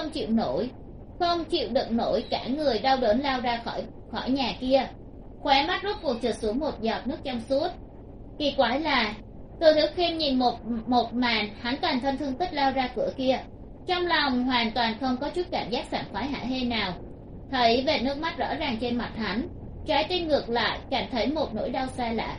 không chịu đựng nổi, cả người đau đớn lao ra khỏi nhà kia, khóe mắt rốt cuộc trượt xuống một giọt nước trong suốt. Kỳ quái là Từ Thiếu Khiêm nhìn một màn hắn toàn thân thương tích lao ra cửa kia, trong lòng hoàn toàn không có chút cảm giác sảng khoái hả hê nào. Thấy vệt nước mắt rõ ràng trên mặt hắn, trái tim ngược lại cảm thấy một nỗi đau xa lạ.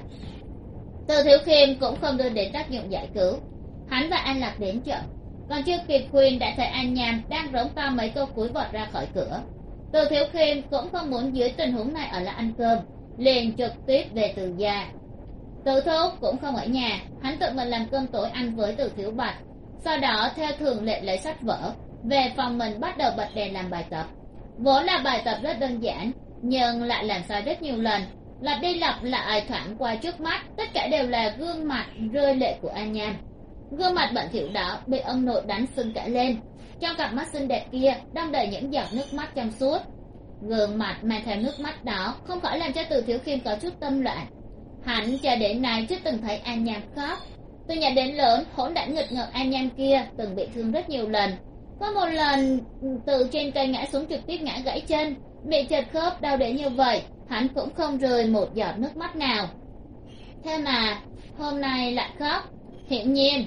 Từ Thiếu Khiêm cũng không đưa đến tác dụng giải cứu, hắn và An Lạc đến chậm, còn chưa kịp khuyên đã thấy An Nham đang rống to mấy câu cúi vọt ra khỏi cửa. Từ Thiếu Khiêm cũng không muốn dưới tình huống này ở lại ăn cơm, liền trực tiếp về Từ gia. Từ Thúc cũng không ở nhà, hắn tự mình làm cơm tối ăn với Từ Thiếu Bạch, sau đó theo thường lệ lấy sách vở về phòng mình bắt đầu bật đèn làm bài tập. Vốn là bài tập rất đơn giản, nhưng lại làm sai rất nhiều lần, lặp đi lặp lại thoảng qua trước mắt tất cả đều là gương mặt rơi lệ của An Nham. Gương mặt bẩn thỉu đó bị ông nội đánh sưng cả lên, trong cặp mắt xinh đẹp kia đong đầy những giọt nước mắt trong suốt. Gương mặt mang theo nước mắt đó không khỏi làm cho Từ Thiếu Khiêm có chút tâm loạn. Hắn cho đến nay chưa từng thấy An Nham khóc. Từ nhỏ đến lớn, hỗn đản nghịch ngợm An Nham kia từng bị thương rất nhiều lần. Có một lần từ trên cây ngã xuống trực tiếp ngã gãy chân, bị trật khớp đau đến như vậy, hắn cũng không rơi một giọt nước mắt nào. Thế mà hôm nay lại khóc. Hiển nhiên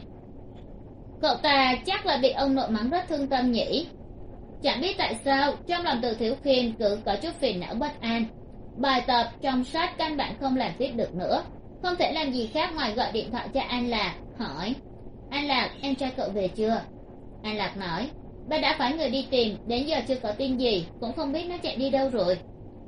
cậu ta chắc là bị ông nội mắng rất thương tâm nhỉ. Chẳng biết tại sao trong lòng Từ Thiếu Khiêm cứ có chút phiền não bất an. Bài tập trong sách căn bản không làm tiếp được nữa, không thể làm gì khác ngoài gọi điện thoại cho An Lạc, hỏi: An Lạc, em trai cậu về chưa? An Lạc nói: ba đã phái người đi tìm, đến giờ chưa có tin gì, cũng không biết nó chạy đi đâu rồi.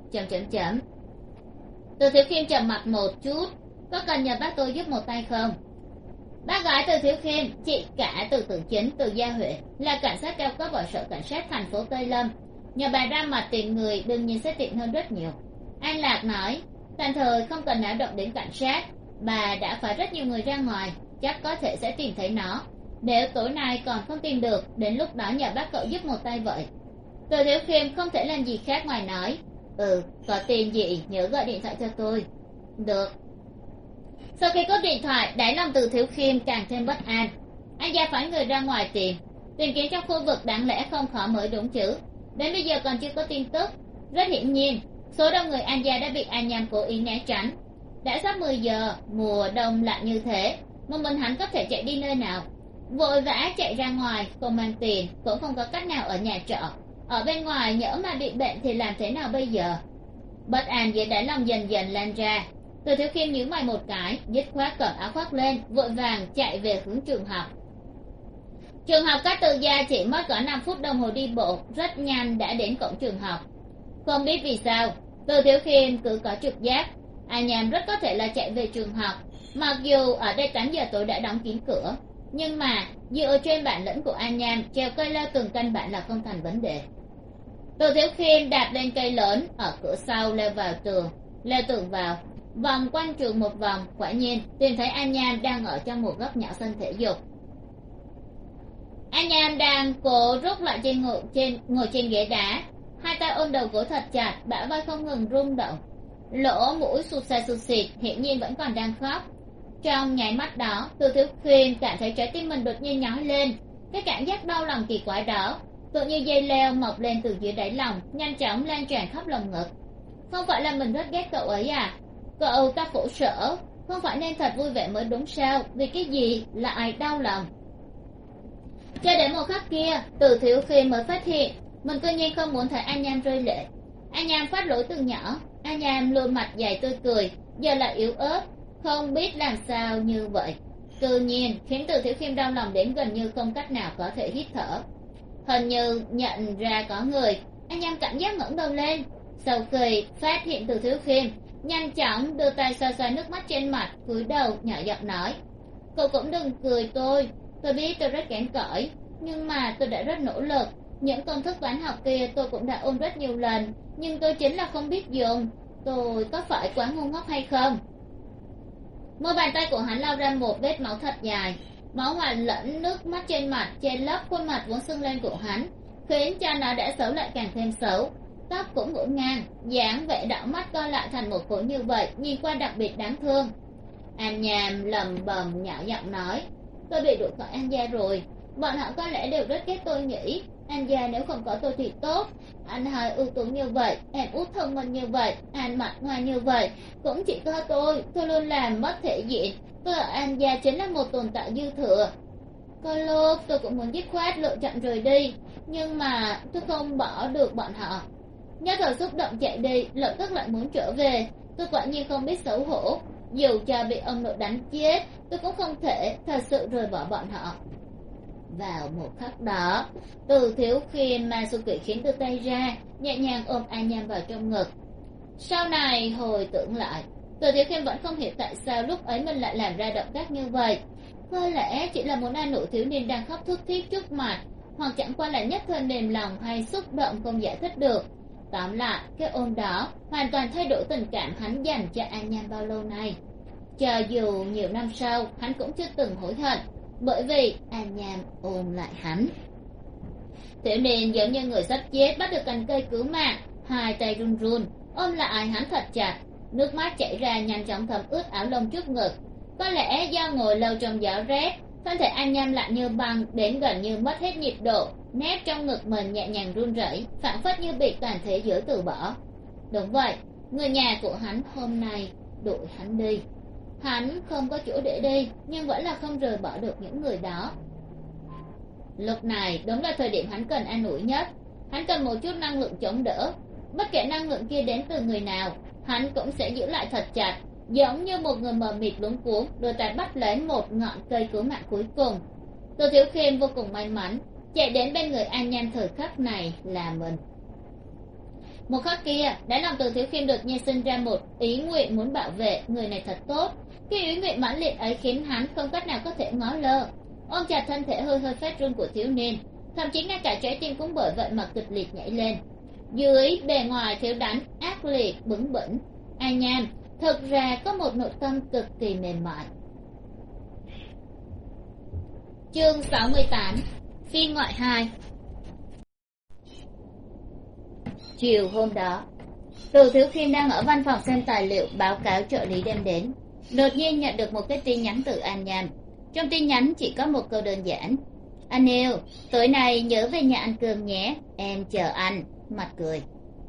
Từ Thiếu Khiêm trầm mặt một chút: có cần nhờ bác tôi giúp một tay không? Bác gái Từ Thiếu Khiêm, chị cả Từ Tử Chính, Từ Gia Huệ, là cảnh sát cao cấp ở sở cảnh sát thành phố Tây Lâm, nhờ bà ra mặt tìm người đương nhiên sẽ tiện hơn rất nhiều. An Lạc nói: tạm thời không cần náo động đến cảnh sát, bà đã phái rất nhiều người ra ngoài, chắc có thể sẽ tìm thấy nó. Nếu tối nay còn không tìm được, đến lúc đó nhờ bác cậu giúp một tay vậy. Từ Thiếu Khiêm không thể làm gì khác ngoài nói: có tin gì nhớ gọi điện thoại cho tôi. Được. Sau khi cúp điện thoại, đáy lòng Từ Thiếu Khiêm càng thêm bất an. Anh gia phái người ra ngoài tìm kiếm trong khu vực đáng lẽ không khó mới đúng chứ. Đến bây giờ còn chưa có tin tức. Rất hiển nhiên số đông người An gia đã bị An Nham cố ý né tránh. Đã sắp 10 giờ, mùa đông lạnh như thế, một mình hắn có thể chạy đi nơi nào? Vội vã chạy ra ngoài, không mang tiền, cũng không có cách nào ở nhà trọ. Ở bên ngoài nhỡ mà bị bệnh thì làm thế nào bây giờ? Bất an dưới đáy lòng dần dần lan ra. Từ Thiếu Khiêm nhíu mày một cái, dứt khoát cởi áo khoác lên, vội vàng chạy về hướng trường học. Trường học cách Từ gia chỉ mất có 5 phút đồng hồ đi bộ, rất nhanh đã đến cổng trường học. Không biết vì sao, Từ Thiếu Khiêm cứ có trực giác An Nham rất có thể là chạy về trường học, mặc dù ở đây 8 giờ tối đã đóng kín cửa, nhưng mà dựa trên bản lĩnh của An Nham, trèo cây leo tường căn bản là không thành vấn đề. Từ Thiếu Khiêm đạp lên cây lớn ở cửa sau, leo tường vào, vòng quanh trường một vòng, quả nhiên tìm thấy An Nham đang ở trong một góc nhỏ sân thể dục. An Nham đang cố rút lại ngồi trên ghế đá, hai tay ôm đầu gối thật chặt, bả vai không ngừng rung động, lỗ mũi sụt xịt, hiển nhiên vẫn còn đang khóc. Trong nháy mắt đó, Từ Thiếu Khiêm cảm thấy trái tim mình đột nhiên nhói lên. Cái cảm giác đau lòng kỳ quái đó tự như dây leo mọc lên từ dưới đáy lòng, nhanh chóng lan tràn khắp lồng ngực. Không phải là mình rất ghét cậu ấy à? Cậu ta khổ sở, không phải nên thật vui vẻ mới đúng sao? Vì cái gì lại đau lòng? Cho đến một khắc kia, Từ Thiếu Khiêm mới phát hiện mình tự nhiên không muốn thấy An Nham rơi lệ. An Nham phát lỗi từ nhỏ, An Nham luôn mặt dày tươi cười, giờ lại yếu ớt, không biết làm sao như vậy. tự nhiên khiến Từ Thiếu Khiêm đau lòng đến gần như không cách nào có thể hít thở. Hình như nhận ra có người, anh Nham cảnh giác ngẩng đầu lên. Sau khi phát hiện Từ Thiếu Khiêm, nhanh chóng đưa tay xoa xoa nước mắt trên mặt, cúi đầu nhỏ giọng nói: cậu cũng đừng cười tôi biết tôi rất kém cỏi, nhưng mà tôi đã rất nỗ lực. Những công thức toán học kia tôi cũng đã ôn rất nhiều lần, nhưng tôi chính là không biết dùng. Tôi có phải quá ngu ngốc hay không? Mu bàn tay của hắn lau ra một vết máu thật dài, máu hòa lẫn nước mắt trên mặt che lấp khuôn mặt vốn sưng lên của hắn, khiến cho nó đã xấu lại càng thêm xấu. Tóc cũng ngổn ngang, dáng vẻ đảo mắt co lại thành một khối như vậy, nhìn qua đặc biệt đáng thương. An Nham lầm bầm nhỏ giọng nói: tôi bị đuổi khỏi An gia rồi, bọn họ có lẽ đều rất ghét tôi nhỉ. An gia nếu không có tôi thì tốt. Anh hai ưu tú như vậy, em út thông minh như vậy, anh mặt ngoài như vậy, cũng chỉ có tôi luôn làm mất thể diện. Tôi ở An gia chính là một tồn tại dư thừa. Có lúc tôi cũng muốn dứt khoát lựa chọn rời đi, nhưng mà tôi không bỏ được bọn họ. Nhất thời xúc động chạy đi, lập tức lại muốn trở về. Tôi quả nhiên không biết xấu hổ, dù cho bị ông nội đánh chết, tôi cũng không thể thật sự rời bỏ bọn họ. Vào một khắc đó, Từ Thiếu Khiêm mà Su Kỵ khiến đưa tay ra, nhẹ nhàng ôm An Nham vào trong ngực. Sau này hồi tưởng lại, Từ Thiếu Khiêm vẫn không hiểu tại sao lúc ấy mình lại làm ra động tác như vậy. Có lẽ chỉ là muốn an ủi thiếu niên đang khóc thút thít trước mặt, hoặc chẳng qua là nhất thời mềm lòng hay xúc động không giải thích được. Tóm lại, cái ôm đó hoàn toàn thay đổi tình cảm hắn dành cho An Nham bao lâu nay. Cho dù nhiều năm sau, hắn cũng chưa từng hối hận, bởi vì An Nham ôm lại hắn. Thiếu niên giống như người sắp chết bắt được cành cây cứu mạng, hai tay run run ôm lại hắn thật chặt, nước mắt chảy ra nhanh chóng thấm ướt áo lông trước ngực. Có lẽ do ngồi lâu trong gió rét, thân thể An Nham lạnh như băng đến gần như mất hết nhịp độ, nép trong ngực mình nhẹ nhàng run rẩy, phảng phất như bị toàn thế giới từ bỏ. Đúng vậy, người nhà của hắn hôm nay đuổi hắn đi. Hắn không có chỗ để đi, nhưng vẫn là không rời bỏ được những người đó. Lúc này đúng là thời điểm hắn cần an ủi nhất. Hắn cần một chút năng lượng chống đỡ. Bất kể năng lượng kia đến từ người nào, hắn cũng sẽ giữ lại thật chặt, giống như một người mờ mịt luống cuống, đôi tay bắt lấy một ngọn cây cứu mạng cuối cùng. Từ Thiếu Khiêm vô cùng may mắn, chạy đến bên người An Nham thời khắc này là mình. Một khắc kia, đáy lòng Từ Thiếu Khiêm đột nhiên sinh ra một ý nguyện muốn bảo vệ người này thật tốt. Cái ý nguyện mãnh liệt ấy khiến hắn không cách nào có thể ngó lơ, ôm chặt thân thể hơi hơi phát run của thiếu niên, thậm chí ngay cả trái tim cũng bởi vậy mà kịch liệt nhảy lên. Dưới bề ngoài thiếu đánh ác liệt bướng bỉnh, An Nham thực ra có một nội tâm cực kỳ mềm mại. Chương 68, phiên ngoại 2. Chiều hôm đó, Từ Thiếu Khiêm đang ở văn phòng xem tài liệu báo cáo trợ lý đem đến, đột nhiên nhận được một cái tin nhắn từ An Nham. Trong tin nhắn chỉ có một câu đơn giản: anh yêu, tối nay nhớ về nhà ăn cơm nhé, em chờ anh, mặt cười ...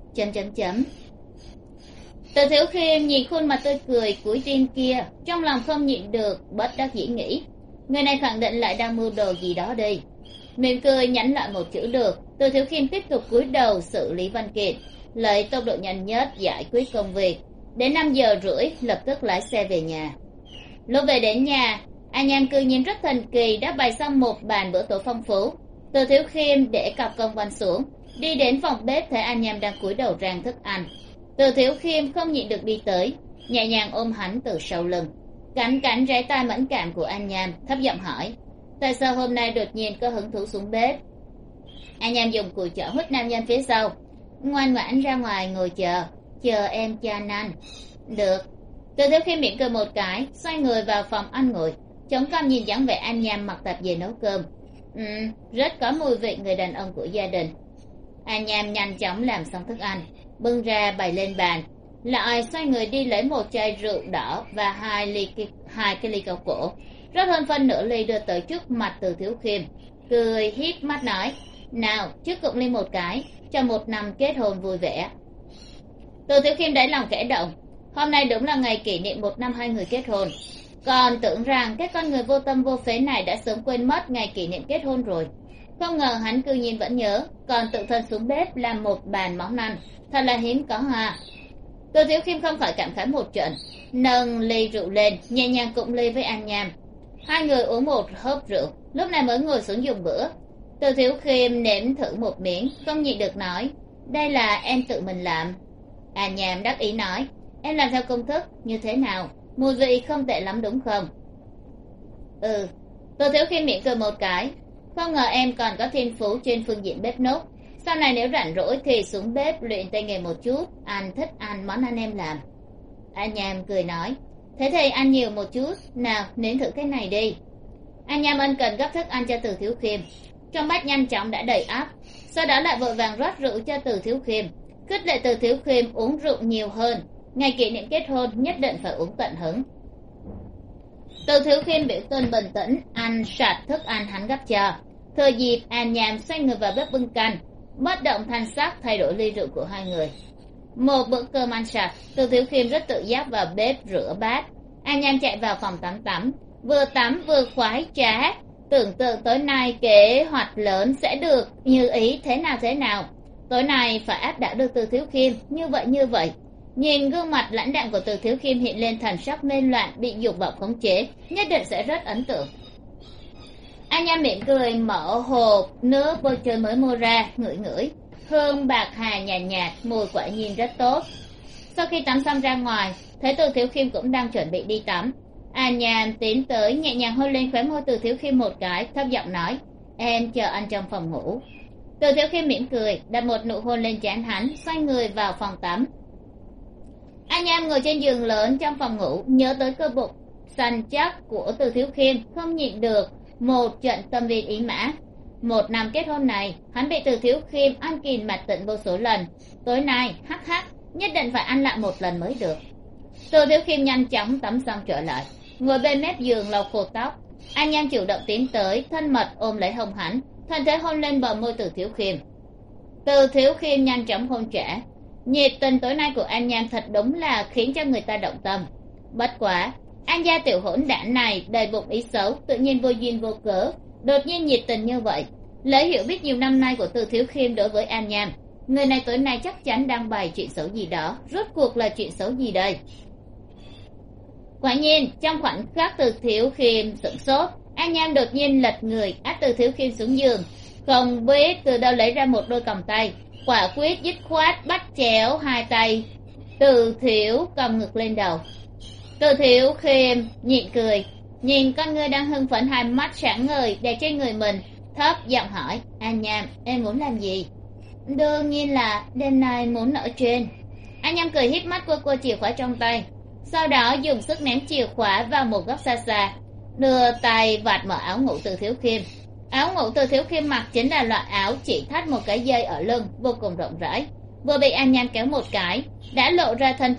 Từ Thiếu Khiêm nhìn khuôn mặt tươi cười cuối tin kia, trong lòng không nhịn được bất đắc dĩ nghĩ, người này khẳng định lại đang mưu đồ gì đó đi. Mỉm cười nhắn lại một chữ được, Từ Thiếu Khiêm tiếp tục cúi đầu xử lý văn kiện, lấy tốc độ nhanh nhất giải quyết công việc. Đến 5:30 lập tức lái xe về nhà. Lúc về đến nhà, An Nham cư nhiên rất thần kỳ đã bày xong một bàn bữa tối phong phú. Từ Thiếu Khiêm để cặp công văn xuống, đi đến phòng bếp thấy An Nham đang cúi đầu rang thức ăn. Từ Thiếu Khiêm không nhịn được đi tới, nhẹ nhàng ôm hắn từ sau lưng, cắn cắn trái tai mẫn cảm của An Nham, thấp giọng hỏi: tại sao hôm nay đột nhiên có hứng thú xuống bếp? An Nham dùng cùi chỏ hút nam nhân phía sau: ngoan ngoãn ra ngoài ngồi chờ em cho anh ăn. Được. Từ Thiếu Khiêm mỉm cười một cái, xoay người vào phòng ăn ngồi, chống cằm nhìn dáng vẻ An Nham mặc tạp dề nấu cơm. Rất có mùi vị người đàn ông của gia đình. An Nham nhanh chóng làm xong thức ăn, bưng ra bày lên bàn, lại xoay người đi lấy một chai rượu đỏ và hai cái ly cao cổ, rót hơn phân nửa ly đưa tới trước mặt Từ Thiếu Khiêm, cười híp mắt nói: nào, trước cụng ly một cái, cho một năm kết hôn vui vẻ. Từ Thiếu Khiêm đáy lòng khẽ động, hôm nay đúng là ngày kỷ niệm 1 năm hai người kết hôn. Còn tưởng rằng cái con người vô tâm vô phế này đã sớm quên mất ngày kỷ niệm kết hôn rồi. Không ngờ hắn cư nhiên vẫn nhớ, còn tự thân xuống bếp làm một bàn món ăn, thật là hiếm có ha. Từ Thiếu Khiêm không khỏi cảm khái một trận, nâng ly rượu lên, nhẹ nhàng cụng ly với An Nham. Hai người uống một hớp rượu, lúc này mới ngồi xuống dùng bữa. Từ Thiếu Khiêm nếm thử một miếng, không nhịn được nói, đây là em tự mình làm. An Nham đắc ý nói, em làm theo công thức như thế nào, mùi vị không tệ lắm đúng không? Ừ. Từ Thiếu Khiêm mỉm cười một cái, không ngờ em còn có thiên phú trên phương diện bếp núc, sau này nếu rảnh rỗi thì xuống bếp luyện tay nghề một chút, anh thích ăn món anh em làm. An Nham cười nói, thế thì ăn nhiều một chút, nào nếm thử cái này đi. An Nham ân cần gấp thức ăn cho Từ Thiếu Khiêm, trong bát nhanh chóng đã đầy ắp, sau đó lại vội vàng rót rượu cho Từ Thiếu Khiêm, khích lệ Từ Thiếu Khiêm uống rượu nhiều hơn, ngày kỷ niệm kết hôn nhất định phải uống tận hứng. Từ Thiếu Khiêm biểu tình bình tĩnh ăn sạch thức ăn hắn gấp cho. Thừa dịp An Nham xoay người vào bếp bưng canh, bất động thanh sắc thay đổi ly rượu của hai người. Một bữa cơm ăn sạch, Từ Thiếu Khiêm rất tự giác vào bếp rửa bát. An Nham chạy vào phòng tắm vừa khoái trá, tưởng tượng tối nay kế hoạch lớn sẽ được như ý thế nào. Tối nay phải áp đảo được Từ Thiếu Khiêm, như vậy. Nhìn gương mặt lãnh đạm của Từ Thiếu Khiêm hiện lên thần sắc mê loạn bị dục vọng khống chế, nhất định sẽ rất ấn tượng. An Nham mỉm cười mở hộp nước bôi trơn mới mua ra, ngửi, hương bạc hà nhàn nhạt, mùi quả nhiên rất tốt. Sau khi tắm xong ra ngoài, thấy Từ Thiếu Khiêm cũng đang chuẩn bị đi tắm, An Nham tiến tới nhẹ nhàng hôn lên khóe môi Từ Thiếu Khiêm một cái, thấp giọng nói, em chờ anh trong phòng ngủ. Từ Thiếu Khiêm mỉm cười đặt một nụ hôn lên trán hắn, xoay người vào phòng tắm. An Nham ngồi trên giường lớn trong phòng ngủ, nhớ tới cơ bụng săn chắc của Từ Thiếu Khiêm, không nhịn được một trận tâm viên ý mã. Một năm kết hôn này, hắn bị Từ Thiếu Khiêm ăn kìm mặt tịnh vô số lần, tối nay hắc nhất định phải ăn lại một lần mới được. Từ Thiếu Khiêm nhanh chóng tắm xong trở lại, ngồi bên mép giường lau khô tóc. An Nham chủ động tiến tới, thân mật ôm lấy hông hắn, thân thế hôn lên bờ môi Từ Thiếu Khiêm. Từ Thiếu Khiêm nhanh chóng hôn trả. Nhiệt tình tối nay của An Nham thật đúng là khiến cho người ta động tâm. Bất quá, An gia tiểu hỗn đản này đầy bụng ý xấu, tự nhiên vô duyên vô cớ, đột nhiên nhiệt tình như vậy. Lấy hiểu biết nhiều năm nay của Từ Thiếu Khiêm đối với An Nham, người này tối nay chắc chắn đang bày chuyện xấu gì đó. Rốt cuộc là chuyện xấu gì đây? Quả nhiên, trong khoảnh khắc Từ Thiếu Khiêm sửng sốt, An Nham đột nhiên lật người áp Từ Thiếu Khiêm xuống giường, không biết từ đâu lấy ra một đôi còng tay, quả quyết dứt khoát bắt chéo hai tay Từ Thiếu cầm ngực lên đầu. Từ Thiếu Khiêm nhịn cười, nhìn con ngươi đang hưng phấn hai mắt sáng ngời đè trên người mình, thấp giọng hỏi, An Nham, em muốn làm gì? Đương nhiên là đêm nay muốn ở trên. An Nham cười híp mắt cua chìa khóa trong tay, sau đó dùng sức ném chìa khóa vào một góc xa xa, đưa tay vạt mở áo ngủ Từ Thiếu Khiêm. Áo ngủ Từ Thiếu Khiêm mặc chính là loại áo chỉ thắt một cái dây ở lưng, vô cùng rộng rãi, vừa bị An Nham kéo một cái đã lộ ra thân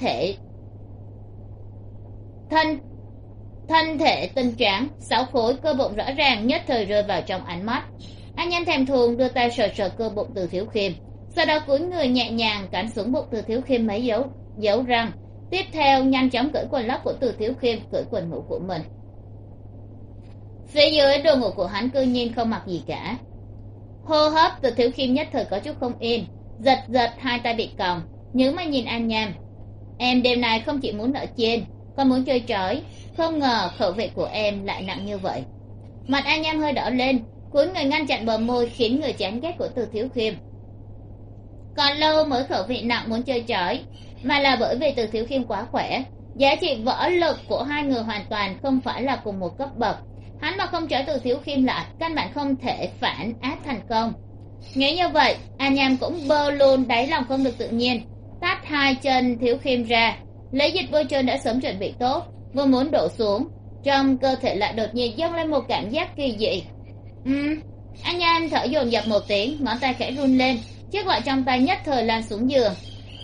thể tinh tráng, sáu khối cơ bụng rõ ràng nhất thời rơi vào trong ánh mắt. An Nham thèm thuồng đưa tay sờ cơ bụng Từ Thiếu Khiêm, sau đó cúi người nhẹ nhàng cắn xuống bụng Từ Thiếu Khiêm mấy dấu răng, tiếp theo nhanh chóng cởi quần lót của Từ Thiếu Khiêm, cởi quần ngủ của mình. Phía dưới đồ ngủ của hắn cư nhiên không mặc gì cả. Hô hấp Từ Thiếu Khiêm nhất thời có chút không yên, giật hai tay bị còng, nhớ mà nhìn An Nham. Em đêm nay không chỉ muốn ở trên, còn muốn chơi trói, không ngờ khẩu vị của em lại nặng như vậy. Mặt An Nham hơi đỏ lên, cúi người ngăn chặn bờ môi khiến người chán ghét của Từ Thiếu Khiêm. Còn lâu mới khẩu vị nặng muốn chơi trói, mà là bởi vì Từ Thiếu Khiêm quá khỏe, giá trị võ lực của hai người hoàn toàn không phải là cùng một cấp bậc. Hắn mà không trói Từ Thiếu Khiêm lại, căn bản không thể phản áp thành công. Nghĩ như vậy, An Nham cũng bơ luôn đáy lòng không được tự nhiên, tát hai chân Thiếu Khiêm ra, lấy dịch bôi trơn đã sớm chuẩn bị tốt, vừa muốn đổ xuống, trong cơ thể lại đột nhiên dâng lên một cảm giác kỳ dị. An Nham thở dồn dập một tiếng, ngón tay khẽ run lên, chiếc gậy trong tay nhất thời lan xuống giường.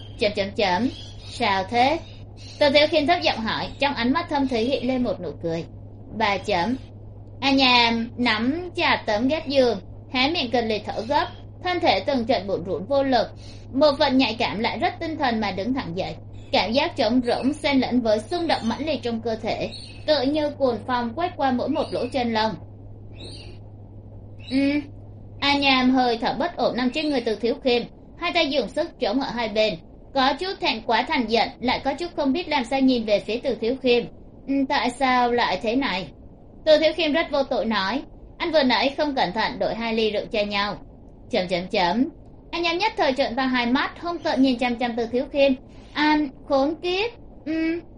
Sao thế? Từ Thiếu Khiêm thấp giọng hỏi, trong ánh mắt thâm thúy hiện lên một nụ cười. 3 chấm. An Nham nắm chặt tấm ghép giường, hé miệng cần lì thở gấp, thân thể từng trận bủn rủn vô lực, một phần nhạy cảm lại rất tinh thần mà đứng thẳng dậy, cảm giác trống rỗng xen lẫn với xung động mãnh liệt trong cơ thể, tựa như cuồng phong quét qua mỗi một lỗ chân lông. An Nham hơi thở bất ổn nằm trên người Từ Thiếu Khiêm, hai tay dùng sức chống ở hai bên, có chút thẹn quá thành giận, lại có chút không biết làm sao nhìn về phía Từ Thiếu Khiêm. Tại sao lại thế này? Từ thiếu khiêm rất vô tội nói, anh vừa nãy không cẩn thận đổi 2 ly rượu cho nhau. Chấm chấm chấm. Anh nhất thời trợn to hai mắt hung tợn nhìn chăm chăm Từ thiếu khiêm. Anh khốn kiếp.